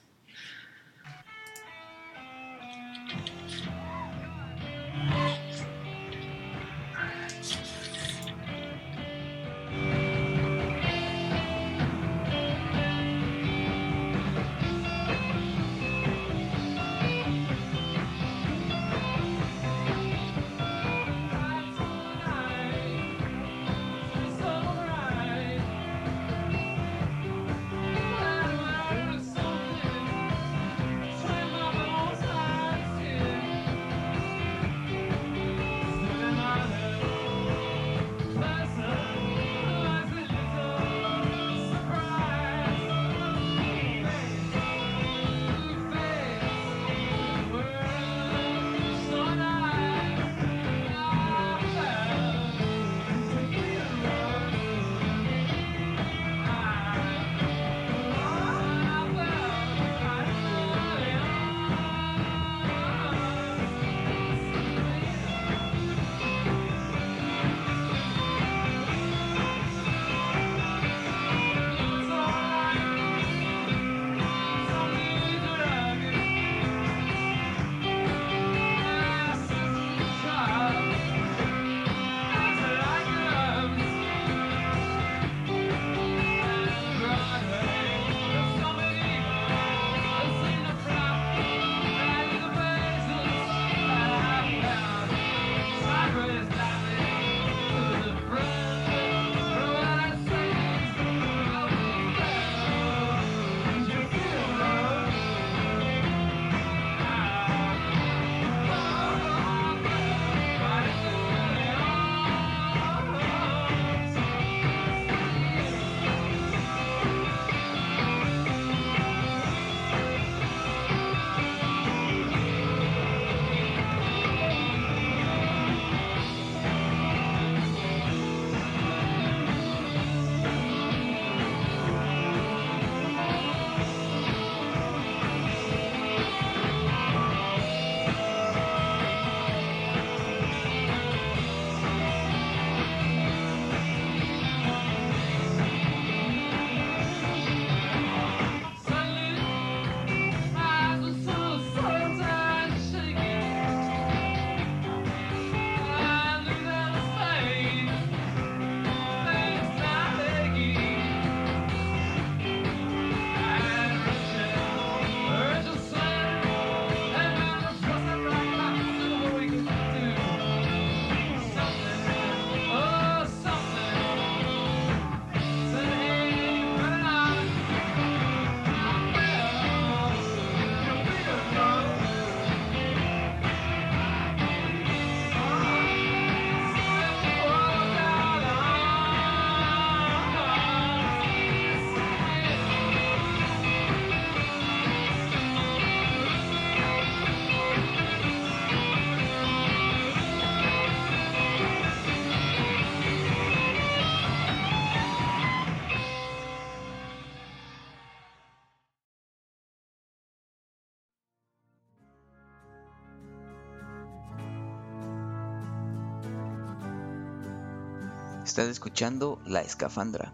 Estás escuchando La Escafandra.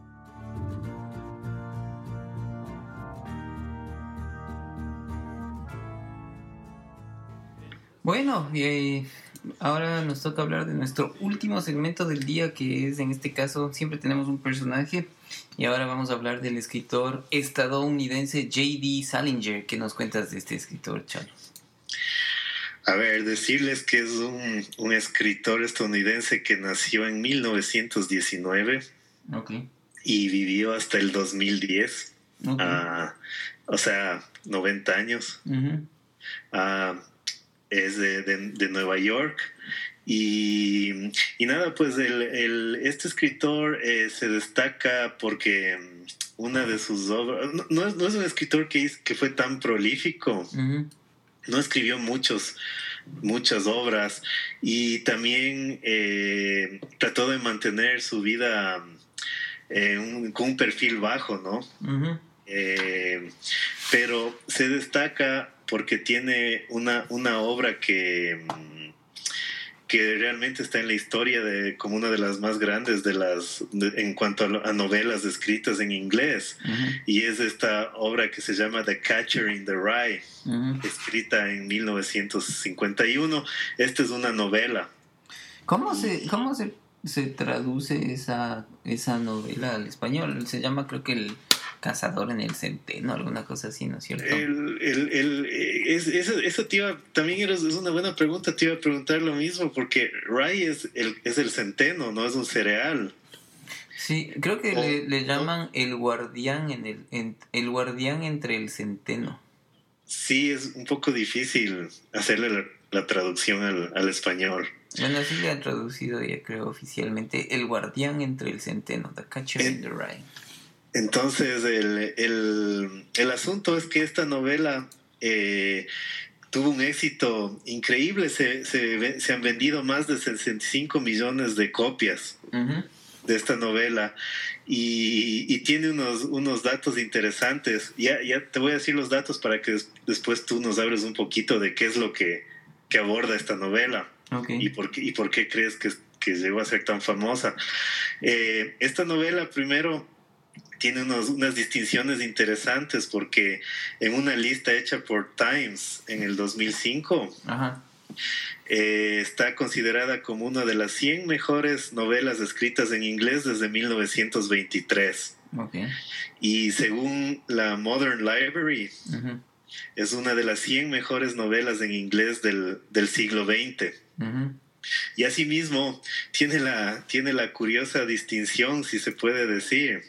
Bueno, ahora nos toca hablar de nuestro último segmento del día, que es, en este caso, siempre tenemos un personaje, y ahora vamos a hablar del escritor estadounidense J.D. Salinger. ¿Qué nos cuentas de este escritor, Charles? A ver, decirles que es un escritor estadounidense que nació en 1919 Okay. Y vivió hasta el 2010. Okay. O sea, 90 años. Uh-huh. Es de Nueva York Y nada, pues este escritor se destaca porque una de sus obras, no es un escritor que fue tan prolífico, no escribió muchas obras, y también trató de mantener su vida con un perfil bajo, ¿no? Pero se destaca porque tiene una obra que realmente está en la historia como una de las más grandes en cuanto a novelas escritas en inglés, y es esta obra que se llama The Catcher in the Rye, escrita en 1951. Esta es una novela. ¿Cómo se traduce esa novela al español? Se llama, creo que, El Cazador en el Centeno, alguna cosa así, ¿no es cierto? Eso también es una buena pregunta. Te iba a preguntar lo mismo, porque rye es el centeno, no es un cereal. Sí, creo que le llaman el guardián el guardián entre el centeno. Sí, es un poco difícil hacerle la traducción al español. Bueno, sí le han traducido ya, creo, oficialmente El Guardián entre el Centeno, The Catcher in the Rye. Entonces, el asunto es que esta novela tuvo un éxito increíble. Se han vendido más de 65 millones de copias de esta novela, y tiene unos datos interesantes. Ya te voy a decir los datos para que después tú nos hables un poquito de qué es lo que aborda esta novela. Okay. ¿Y por qué crees que llegó a ser tan famosa? Esta novela, primero, tiene unas distinciones interesantes, porque en una lista hecha por Times en el 2005 está considerada como una de las 100 mejores novelas escritas en inglés desde 1923. Okay. Y según la Modern Library, es una de las 100 mejores novelas en inglés del siglo XX. Y asimismo tiene la curiosa distinción, si se puede decir,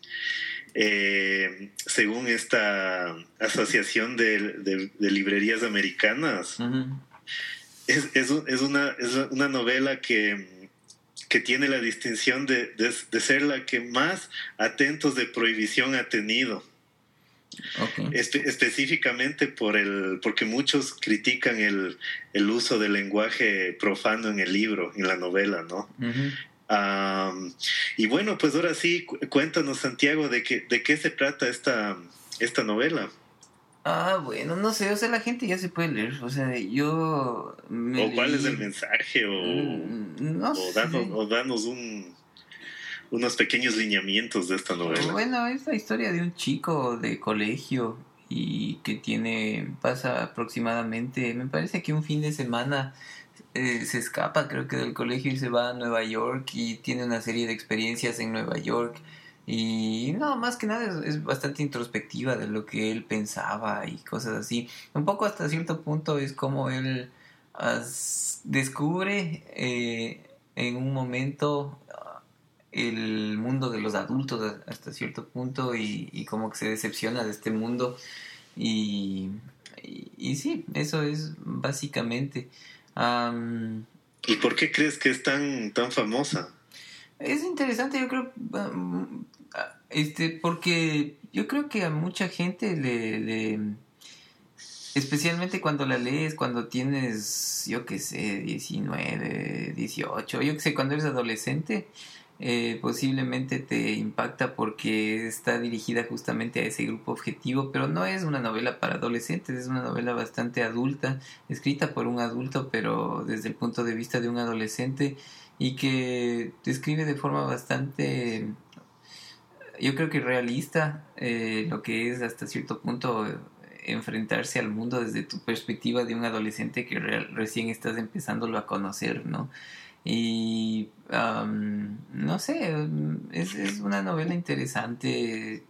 según esta asociación de librerías americanas, es una novela que tiene la distinción de ser la que más atentos de prohibición ha tenido. Okay. Específicamente porque muchos critican el uso del lenguaje profano en el libro, en la novela, ¿no? Y bueno, pues ahora sí, cuéntanos, Santiago, de qué se trata esta novela. Bueno, no sé, o sea, la gente ya se puede leer, o sea, yo ¿Cuál es el mensaje? No sé. Danos unos pequeños lineamientos de esta novela. Bueno, es la historia de un chico de colegio y que pasa aproximadamente, me parece que un fin de semana se escapa, creo que, del colegio y se va a Nueva York, y tiene una serie de experiencias en Nueva York, y no, más que nada es bastante introspectiva de lo que él pensaba y cosas así. Un poco hasta cierto punto es como él descubre en un momento el mundo de los adultos hasta cierto punto, y como que se decepciona de este mundo, y sí, eso es básicamente. ¿Y por qué crees que es tan famosa? Es interesante, yo creo, porque yo creo que a mucha gente le especialmente cuando la lees cuando tienes, yo qué sé, 19, 18, yo qué sé, cuando eres adolescente, posiblemente te impacta porque está dirigida justamente a ese grupo objetivo, pero no es una novela para adolescentes, es una novela bastante adulta, escrita por un adulto, pero desde el punto de vista de un adolescente, y que describe de forma bastante, yo creo que realista, lo que es hasta cierto punto enfrentarse al mundo desde tu perspectiva de un adolescente que recién estás empezándolo a conocer, ¿no? Y no sé, es una novela interesante,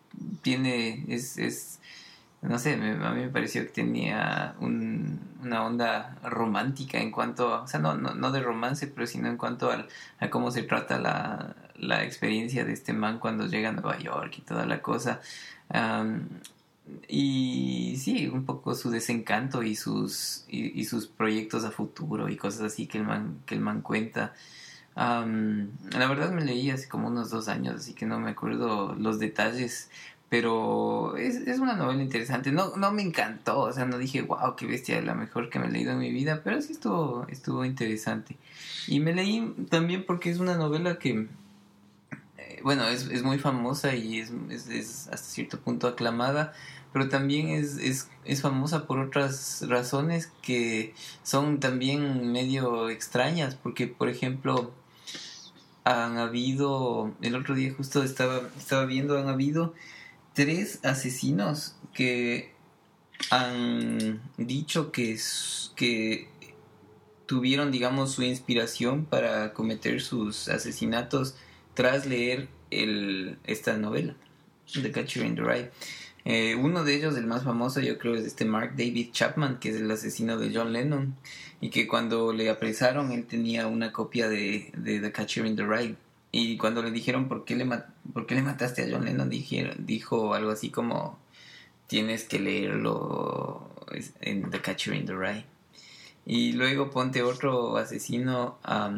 no sé, a mí me pareció que tenía una onda romántica en cuanto, o sea, no de romance, pero sino en cuanto a cómo se trata la experiencia de este man cuando llega a Nueva York y toda la cosa. y sí, un poco su desencanto y sus proyectos a futuro y cosas así que el man cuenta. La verdad me leí hace como unos 2 años, así que no me acuerdo los detalles, pero es una novela interesante. No me encantó, o sea, no dije, wow, qué bestia, la mejor que me he leído en mi vida, pero sí estuvo interesante. Y me leí también porque es una novela que, bueno, es muy famosa y es hasta cierto punto aclamada, pero también es famosa por otras razones que son también medio extrañas, porque, por ejemplo, han habido, el otro día justo estaba viendo, han habido 3 asesinos que han dicho que tuvieron, digamos, su inspiración para cometer sus asesinatos tras leer esta novela, The Catcher in the Rye. Uno de ellos, el más famoso, yo creo, es Mark David Chapman, que es el asesino de John Lennon, y que cuando le apresaron, él tenía una copia de The Catcher in the Rye. Y cuando le dijeron por qué le mataste a John Lennon, dijo algo así como, tienes que leerlo en The Catcher in the Rye. Y luego ponte otro asesino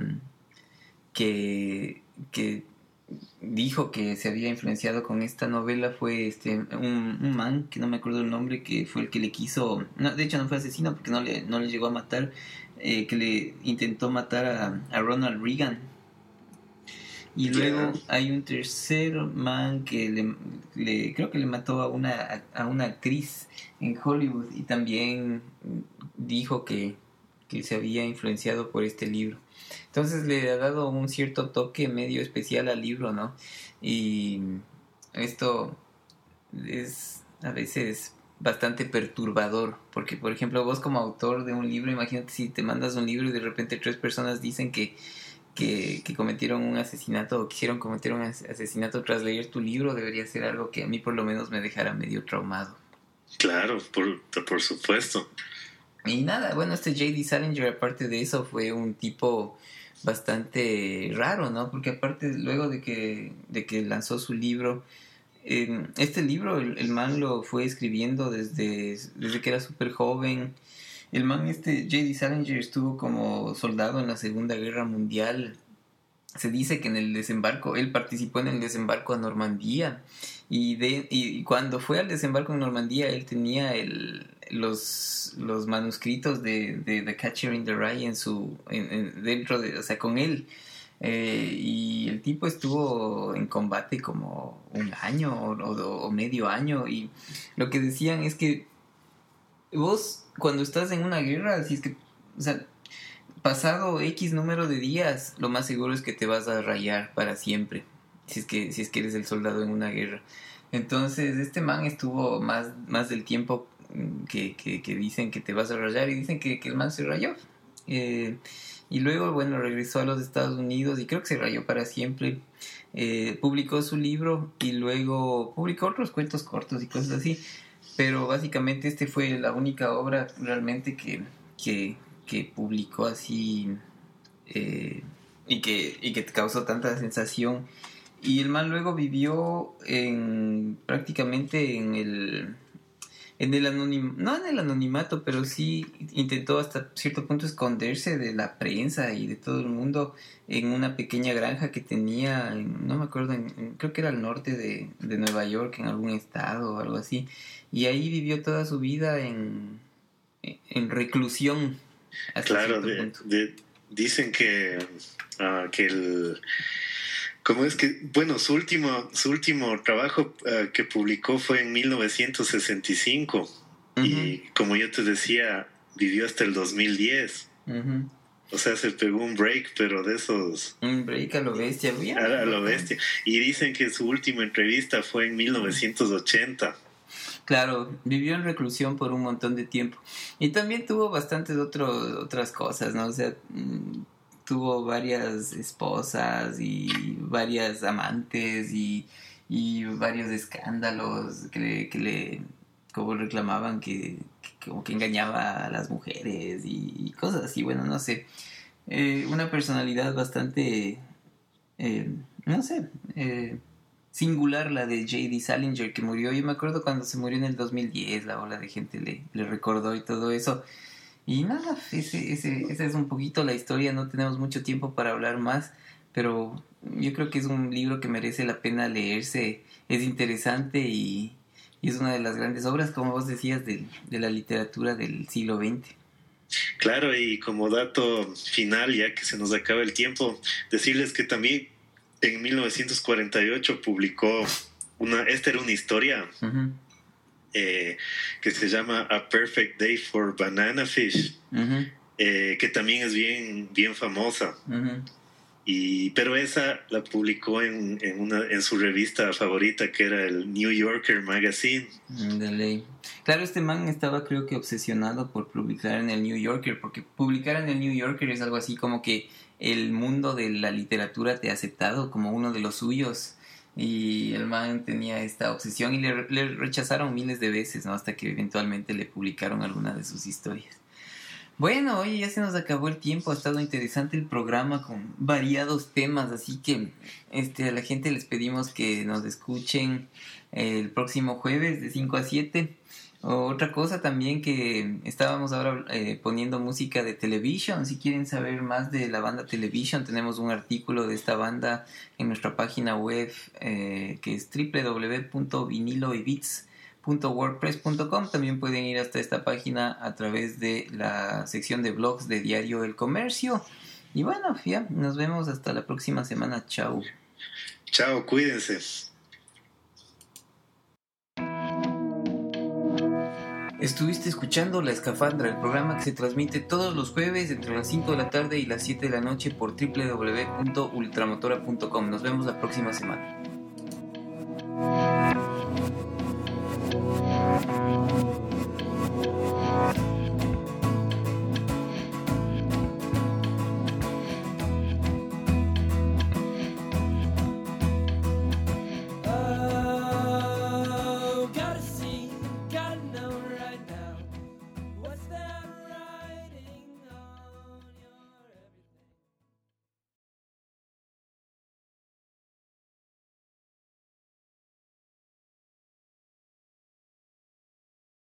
que dijo que se había influenciado con esta novela, fue un man que no me acuerdo el nombre, que fue el que le quiso, no, de hecho no fue asesino porque no le llegó a matar, que le intentó matar a Ronald Reagan. Y luego hay un tercer man que creo que le mató a una actriz en Hollywood, y también dijo que se había influenciado por este libro. Entonces le ha dado un cierto toque medio especial al libro, ¿no? Y esto es a veces bastante perturbador, porque, por ejemplo, vos como autor de un libro, imagínate si te mandas un libro y de repente 3 personas dicen que cometieron un asesinato o quisieron cometer un asesinato tras leer tu libro. Debería ser algo que a mí por lo menos me dejara medio traumado. Claro, por supuesto. Y nada, bueno, J.D. Salinger, aparte de eso, fue un tipo bastante raro, ¿no? Porque aparte, luego de que lanzó su libro, este libro, el man lo fue escribiendo desde que era súper joven. El man J.D. Salinger estuvo como soldado en la Segunda Guerra Mundial. Se dice que en el desembarco, él participó en el desembarco a Normandía, y cuando fue al desembarco en Normandía, él tenía los manuscritos de The Catcher in the Rye dentro de, o sea, con él. Y el tipo estuvo en combate como 1 año o medio año, y lo que decían es que vos, cuando estás en una guerra, si es que, o sea, pasado X número de días, lo más seguro es que te vas a rayar para siempre, si es que eres el soldado en una guerra. Entonces, este man estuvo más del tiempo que dicen que te vas a rayar, y dicen que el man se rayó. Y luego, bueno, regresó a los Estados Unidos y creo que se rayó para siempre. Publicó su libro y luego publicó otros cuentos cortos y cosas así. Pero básicamente fue la única obra realmente que publicó así, y que causó tanta sensación. Y el man luego vivió prácticamente en el anonimato, no en el anonimato, pero sí intentó hasta cierto punto esconderse de la prensa y de todo el mundo en una pequeña granja que tenía, no me acuerdo, creo que era al norte de Nueva York, en algún estado o algo así. Y ahí vivió toda su vida en reclusión. Claro, dicen que ¿cómo es que? Bueno, su último trabajo que publicó fue en 1965. Uh-huh. Y como yo te decía, vivió hasta el 2010. Uh-huh. O sea, se pegó un break, pero de esos... Un break a lo bestia. A lo bestia. Y dicen que su última entrevista fue en 1980. Claro, vivió en reclusión por un montón de tiempo. Y también tuvo bastantes otras cosas, ¿no? O sea, tuvo varias esposas y varias amantes y varios escándalos que le como reclamaban que como que engañaba a las mujeres y cosas así. Bueno, no sé. Una personalidad bastante, no sé, singular la de J.D. Salinger, que murió. Yo me acuerdo cuando se murió en el 2010, la ola de gente le recordó y todo eso. Y nada, esa es un poquito la historia. No tenemos mucho tiempo para hablar más, pero yo creo que es un libro que merece la pena leerse. Es interesante y es una de las grandes obras, como vos decías, de la literatura del siglo XX. Claro, y como dato final, ya que se nos acaba el tiempo, decirles que también en 1948 publicó esta era una historia Uh-huh. Que se llama A Perfect Day for Banana Fish, Uh-huh. Que también es bien famosa. Uh-huh. Pero esa la publicó en su revista favorita, que era el New Yorker Magazine. De ley. Claro, este man estaba, creo que, obsesionado por publicar en el New Yorker, porque publicar en el New Yorker es algo así como que el mundo de la literatura te ha aceptado como uno de los suyos, y el man tenía esta obsesión y le rechazaron miles de veces, ¿no? Hasta que eventualmente le publicaron alguna de sus historias. Bueno, oye, ya se nos acabó el tiempo. Ha estado interesante el programa con variados temas, así que a la gente les pedimos que nos escuchen el próximo jueves de 5 a 7. Otra cosa también, que estábamos ahora poniendo música de Television. Si quieren saber más de la banda Television, tenemos un artículo de esta banda en nuestra página web, que es www.viniloybeats.wordpress.com. También pueden ir hasta esta página a través de la sección de blogs de Diario El Comercio. Y bueno, ya nos vemos hasta la próxima semana. Chao. Chao, cuídense. Estuviste escuchando La Escafandra, el programa que se transmite todos los jueves entre las 5 de la tarde y las 7 de la noche por www.ultramotora.com. Nos vemos la próxima semana.